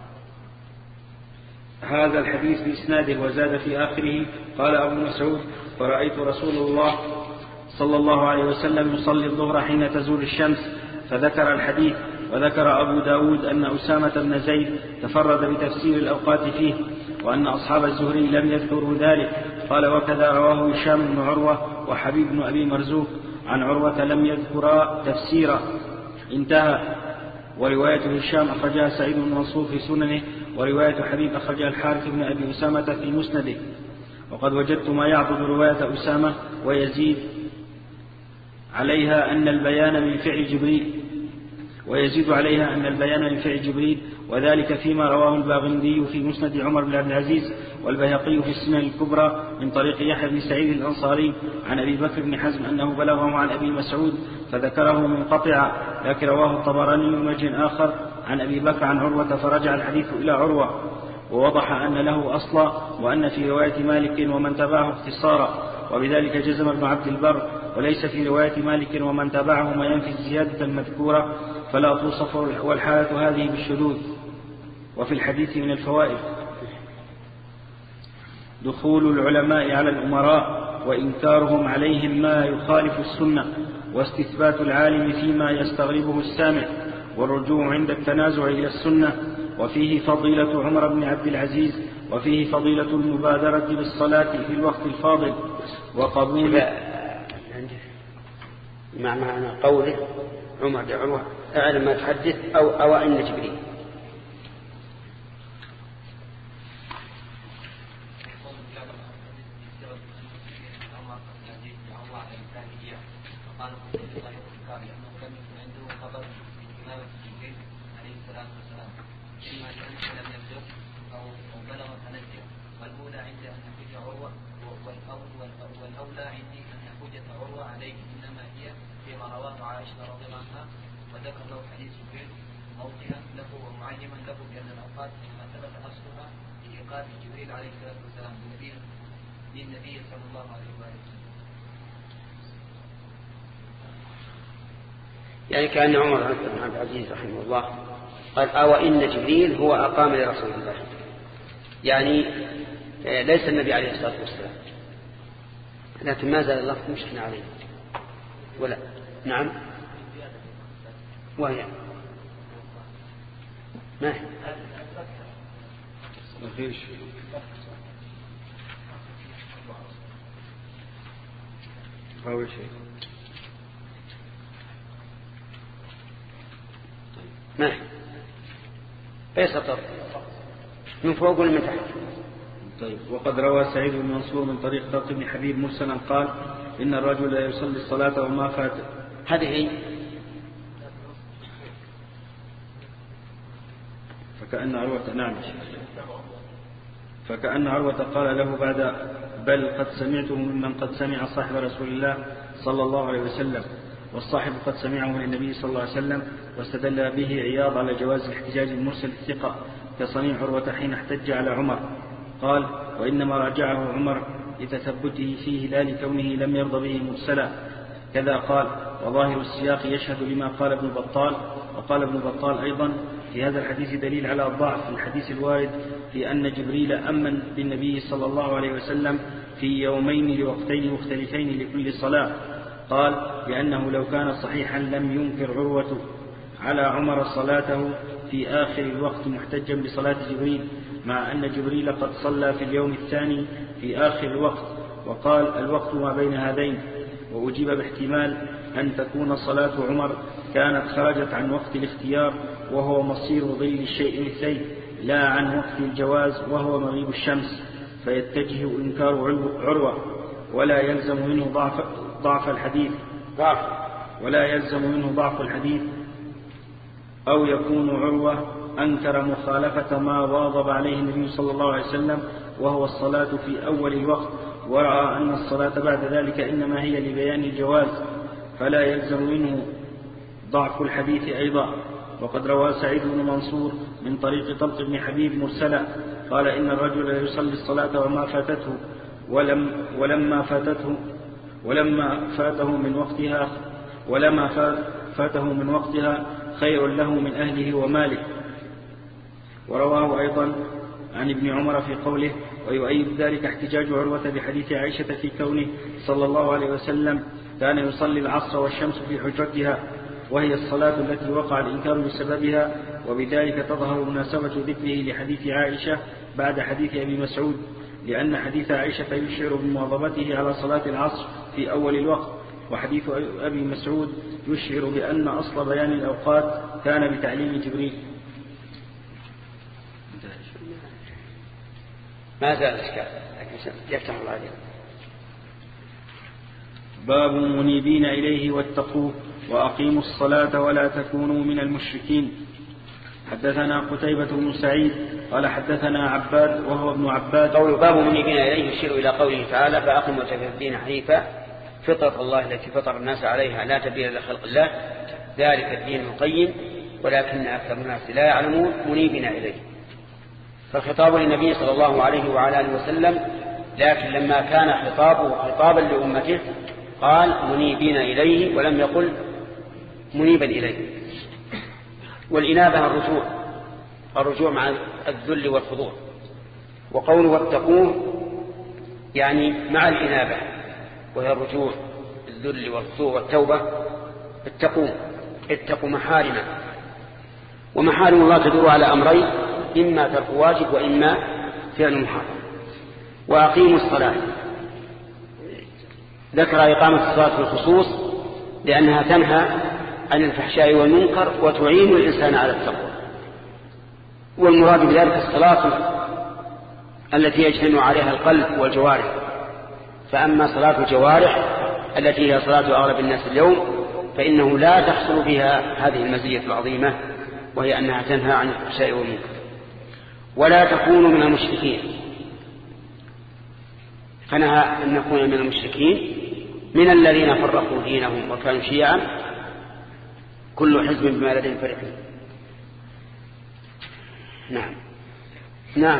هذا الحديث بإسناده وزاد في آخره قال أبو مسعود فرأيت رسول الله صلى الله عليه وسلم يصلي الظهر حين تزول الشمس فذكر الحديث. وذكر أبو داود أن أسامة بن زيد تفرد بتفسير الأوقات فيه وأن أصحاب الزهري لم يذكروا ذلك. قال وكذا رواه هشام بن عروة وحبيب بن أبي مرزوق عن عروة لم يذكرا تفسيرا. انتهى. ورواية هشام أخرجها سعيد بن منصور في سننه ورواية حبيب أخرجها الحارث بن أبي أسامة في مسنده. وقد وجدت ما يعضد رواية أسامة ويزيد عليها أن البيان من فعل جبريل ويزيد عليها أن البيان من فعل جبريل وذلك فيما رواه الباغندي في مسند عمر بن عبد العزيز والبيهقي في السنن الكبرى من طريق يحيى بن سعيد الأنصاري عن أبي بكر بن حزم أنه بلغه عن أبي مسعود فذكره منقطعا، لكن رواه الطبراني من وجه آخر عن أبي بكر عن عروة فرجع الحديث إلى عروة ووضح أن له أصلا وأن في رواية مالك ومن تبعه اختصارا. وبذلك جزم ابن عبد البر وليس في رواية مالك ومن تبعه ما ينفي الزيادة المذكورة فلا توصف والحالة هذه بالشذوذ. وفي الحديث من الفوائد دخول العلماء على الأمراء وإنكارهم عليهم ما يخالف السنة واستثبات العالم فيما يستغربه السامع والرجوع عند التنازع إلى السنة. وفيه فضيلة عمر بن عبد العزيز وفيه فضيلة المبادرة بالصلاة في الوقت الفاضل وقبول مع معنى قوله عمر دعوه أعلم ما تحدث أو أوائل جبريل. يعني كأن عمر بن عبد العزيز رحمه الله قال أو إن جبريل هو أقام لرسول الله، يعني ليس النبي عليه الصلاة والسلام، لكن ما زال الله مشكلة عليه ولا نعم وهي ما هي مفيش أول شيء ما هي أي سطر من فوق ولا من تحت؟ طيب. وقد روى سعيد بن منصور من طريق طلق بن حبيب مرسلا قال إن الرجل لا يصلي الصلاة وما فات. هذه هي. فكأن عروة نعم فكأن عروة قال له بعد بل قد سمعته ممن قد سمع صاحب رسول الله صلى الله عليه وسلم، والصاحب قد سمعه من النبي صلى الله عليه وسلم، واستدل به عياض على جواز الاحتجاج المرسل الثقة كصنيع عروة حين احتج على عمر. قال وإنما راجعه عمر لتثبته فيه لا لكونه لم يرض به مرسلا. كذا قال وظاهر السياق يشهد لما قال ابن بطال. وقال ابن بطال أيضا في هذا الحديث دليل على ضعف الحديث الوارد في أن جبريل أمن بالنبي صلى الله عليه وسلم في يومين لوقتين مختلفين لكل صلاة. قال لأنه لو كان صحيحا لم ينكر عروة على عمر صلاته في آخر الوقت محتجا بصلاة جبريل، مع أن جبريل قد صلى في اليوم الثاني في آخر الوقت، وقال الوقت ما بين هذين. وأجيب باحتمال أن تكون صلاة عمر كانت خرجت عن وقت الاختيار وهو مصير ظل الشيء مثليه، لا عن وقت الجواز وهو مغيب الشمس، فيتجه إنكار عروة ولا يلزم منه ضعف, ضعف الحديث ضعف ولا يلزم منه ضعف الحديث أو يكون عروة أنكر مخالفة ما واظب عليه النبي صلى الله عليه وسلم وهو الصلاة في أول الوقت، ورأى أن الصلاة بعد ذلك إنما هي لبيان الجواز، فلا يلزم منه ضعف الحديث أيضا. وقد روى سعيد بن منصور من طريق طلق بن حبيب مرسلا قال إن الرجل يصلي الصلاة وما فاتته ولم ولما فاتته ولما فاته من وقتها ولما فاته من وقتها خير له من أهله وماله. ورواه أيضا عن ابن عمر في قوله ويؤيد ذلك احتجاج عروة بحديث عائشة في كونه صلى الله عليه وسلم كان يصلي العصر والشمس في حجرتها، وهي الصلاة التي وقع الإنكار بسببها، وبذلك تظهر مناسبة ذكره لحديث عائشة بعد حديث أبي مسعود، لأن حديث عائشة يشعر بمواظبته على صلاة العصر في أول الوقت، وحديث أبي مسعود يشعر بأن أصل بيان الأوقات كان بتعليم جبريل. ما زال الإشكال يفتح الله عليه. باب منيبين إليه واتقوه وأقيموا الصلاة ولا تكونوا من المشركين. حدثنا قتيبة بن سعيد قال حدثنا عباد وهو ابن عباد. قول باب منيبين إليه يشير إلى قوله تعالى فأقم وجهك الدين حنيفا فطرة الله التي فطر الناس عليها لا تبديل لخلق الله ذلك الدين القيم ولكن أكثر الناس لا يعلمون منيبين إليه. فالخطاب للنبي صلى الله عليه وعلى آله وسلم، لكن لما كان خطابه خطابا لأمته قال منيبين إليه ولم يقل منيبا إليه. والإنابة الرجوع الرجوع مع الذل والخضوع. وقوله واتقوه يعني مع الإنابة وهي الرجوع الذل والخضوع والتوبة. اتقوا اتقوا محارمه، ومحارم الله تدور على أمرين إما ترك واجب وإما فعل محرم. وأقيموا الصلاة ذكر إقامة الصلاة بالخصوص لأنها تنهى عن الفحشاء والمنكر وتعين الإنسان على التقوى، والمراد بذلك الصلاة التي يجتمع عليها القلب والجوارح. فأما صلاة الجوارح التي هي صلاة أغلب الناس اليوم فإنه لا تحصل بها هذه المزية العظيمة، وهي أنها تنهى عن الفحشاء والمنكر. ولا تكونوا من المشركين، فنهى أن نكون من المشركين من الذين فرقوا دينهم وكانوا شيعا كل حزب بما لديهم فرحون. نعم نعم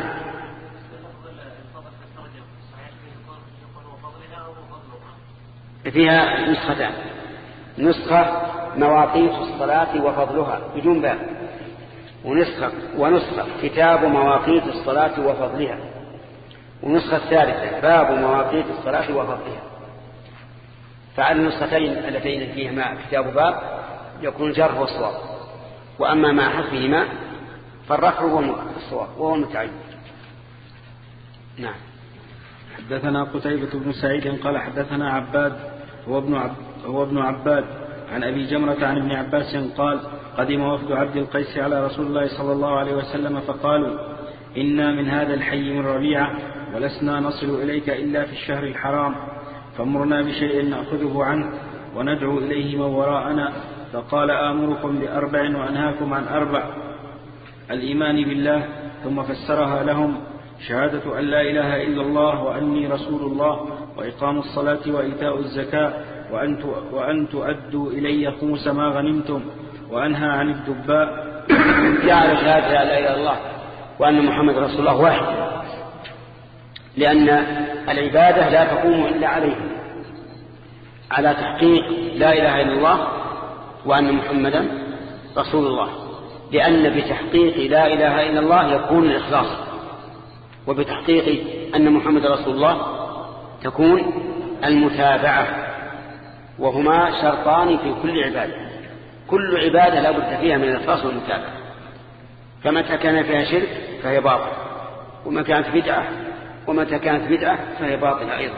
فيها نسختان، نسخة مواقيت الصلاة وفضلها بدون باب، ونسخة ونسخة كتاب مواقيت الصلاة وفضلها، ونسخة الثالثة باب مواقيت الصلاة وفضلها. فعلى النسختين اللتين فيهما كتاب باب يكون الجر هو الصواب، وأما مع حذفهما فالرفع هو الصواب وهو المتعين. نعم. حدثنا قتيبة بن سعيد قال حدثنا عباد هو ابن, عب هو ابن عباد عن أبي جمرة عن ابن عباس قال قدم وفد عبد القيس على رسول الله صلى الله عليه وسلم فقالوا إنا من هذا الحي من ربيعة ولسنا نصل إليك إلا في الشهر الحرام، فامرنا بشيء نأخذه عنه وندعو إليه من وراءنا. فقال آمركم بأربع وأنهاكم عن أربع: الإيمان بالله، ثم فسرها لهم: شهادة أن لا إله إلا الله وأني رسول الله، وإقام الصلاة وإيتاء الزكاة، وأن تؤدوا إلي خمس ما غنمتم، وأنهى عن الدباء. جعل شهادة لا إله إلا الله وأن محمد رسول الله واحد، لأن العبادة لا تقوم إلا عليه، على تحقيق لا إله إلا الله وأن محمدا رسول الله، لأن بتحقيق لا إله إلا الله يكون الإخلاص، وبتحقيق أن محمد رسول الله تكون المتابعة، وهما شرطان في كل عبادة. كل عبادة لا بد فيها من الإخلاص والمتابعة، فمتى كان فيها شرك فهي باطل، وما كانت بدعة ومتى كانت بدعة فهي باطلة أيضا،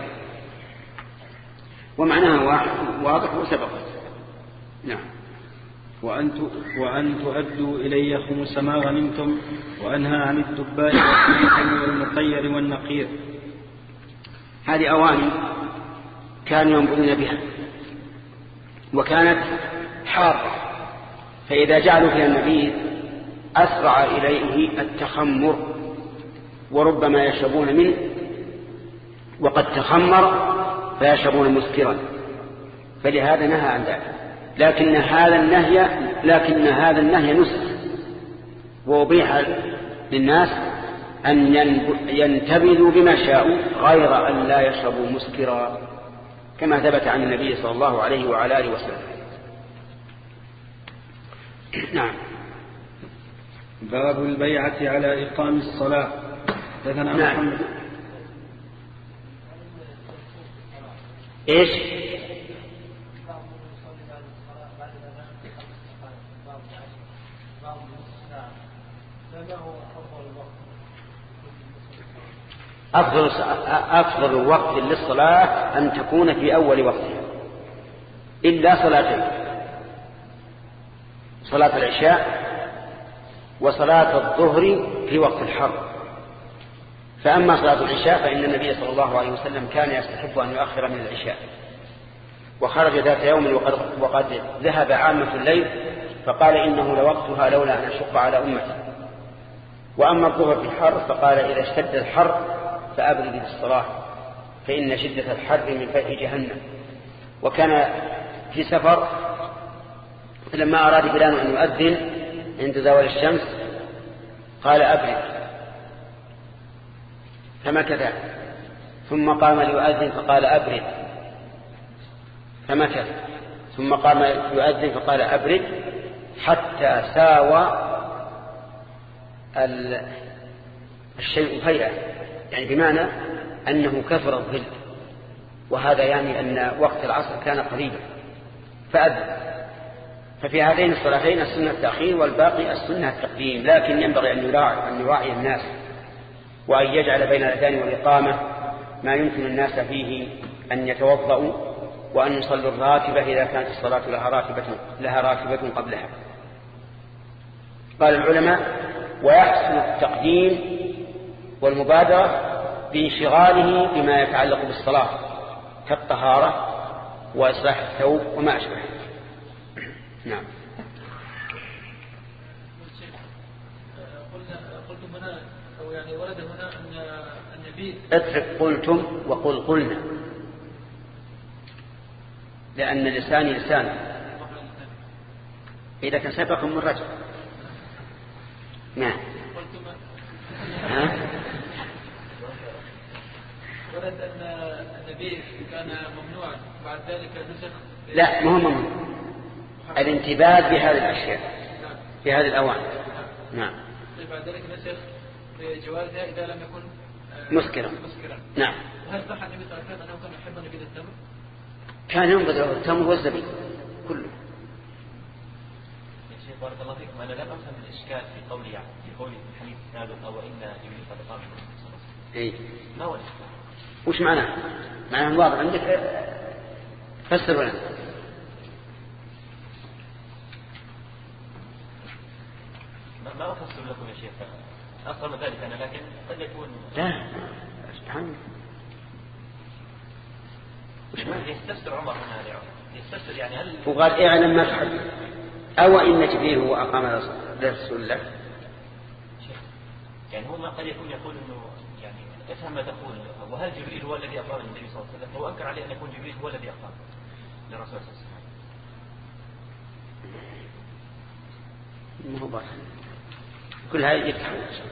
ومعناها واضح وسبق. نعم. وأن وأن تؤدوا إلي خمس ما غنمتم، وأنهى عن الدباء والميتم والمطير والنقير. هذه أواني كانوا ينبذون بها، وكانت حارة، فإذا جعلوا فيها النبيذ أسرع إليه التخمر، وربما يشربون منه وقد تخمر فيشربون مسكرا، فلهذا نهى عن ذلك. لكن هذا النهي لكن هذا النهي نسخ، وأبيح للناس أن ينتبذوا بما شاءوا غير أن لا يشربوا مسكرا، كما ثبت عن النبي صلى الله عليه وعلى آله وسلم. نعم. باب البيعة على إقام الصلاة. نعم. إيش؟ أفضل أفضل وقت للصلاة أن تكون في أول وقتها، إلا صلاتين: صلاة العشاء وصلاة الظهر في وقت الحر. فأما صلاة العشاء فإن النبي صلى الله عليه وسلم كان يستحب أن يؤخر من العشاء، وخرج ذات يوم وقد, وقد ذهب عامة الليل فقال إنه لوقتها لولا أن أشق على أمتي. وأما الظهر في الحر فقال إذا اشتد الحر فأبرد بالصلاة فإن شدة الحر من فيح جهنم. وكان في سفر، فلما أراد بلال أن يؤذن عند زوال الشمس قال أبرد، فمكث، ثم قام ليؤذن فقال أبرد، فمكث، ثم قام يؤذن فقال أبرد، حتى ساوى الشيء فيئة، يعني بمعنى أنه كثر الظل، وهذا يعني أن وقت العصر كان قريبا فأذن. ففي هذين الصلاتين السنة التأخير، والباقي السنة التقديم، لكن ينبغي أن يراعي, أن يراعي الناس، وأن يجعل بين الأذان والإقامة ما يمكن الناس فيه أن يتوضأوا وأن يصلوا الراتبة إذا كانت الصلاة لها راتبة, لها راتبة قبلها. قال العلماء: ويحصل التقديم والمبادرة بانشغاله بما يتعلق بالصلاة كالطهارة وإصلاح الثوب وما أشبه. نعم. قلتم هنا أو يعني ورد هنا أن النبي اترك قلتم وقل قلنا، لأن اللسان لسان إذا كان سبق من رجل. نعم. ها؟ ورد أن النبي كان ممنوعا بعد ذلك نسخ. لا، ما هو ممنوع، الانتباه بهذه الأشياء في هذه الأوان. نعم. بعد ذلك نسخ بجوازها إذا لم يكن مسكرا. مسكرا. نعم. وهل صح النبي صلى الله عليه وسلم أنه كان يحب نبيذ التمر؟ كان ينبذ التمر والزبيب كله. بارك الله فيكم، أنا لم أفهم الإشكال في قولي يعني في قولي في الحديث السابق أو إن جبريل قد قام. إيه. ما هو الإشكال؟ وش معناه؟ معناه واضح عندك، فسر لنا. ما أفسر لكم يا شيخ، أصلا ذلك أنا، لكن قد يكون لا سبحان الله. وش معنى يستفسر عمر من هذا؟ يستفسر يعني هل وقال اعلم ما تحدث، أو إن جبريل هو أقام لرسول الله. يعني هو ما قد يكون يقول إنه يعني افهم ما تقول، وهل جبريل هو الذي أقام النبي صلى الله عليه وسلم؟ هو أنكر عليه أن يكون جبريل هو الذي أقام للرسول صلى الله عليه وسلم. ما هو باطل، كل هذا يفتح.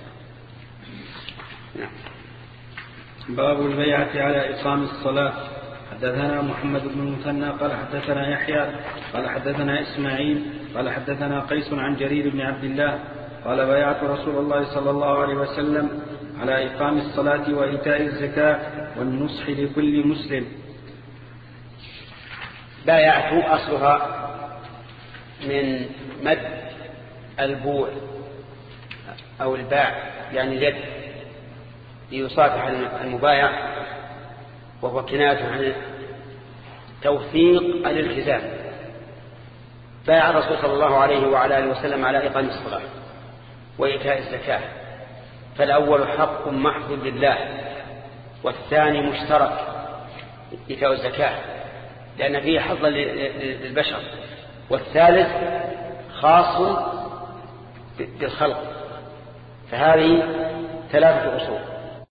نعم. باب البيعة على إقام الصلاة. حدثنا محمد بن المثنى قال حدثنا يحيى قال حدثنا إسماعيل قال حدثنا قيس عن جرير بن عبد الله قال بايعت رسول الله صلى الله عليه وسلم على إقام الصلاة وإيتاء الزكاة والنصح لكل مسلم. بايعت أصلها من مد البوع أو الباع، يعني اليد، ليصافح المبايع، وهو كناية عن توثيق الالتزام. بايع الرسول صلى الله عليه وعلى آله وسلم على إقام الصلاة وإيتاء الزكاة، فالأول حق محض لله، والثاني مشترك إيتاء الزكاة لأن فيه حظا للبشر، والثالث خاص بالخلق. فهذه ثلاثة أصول.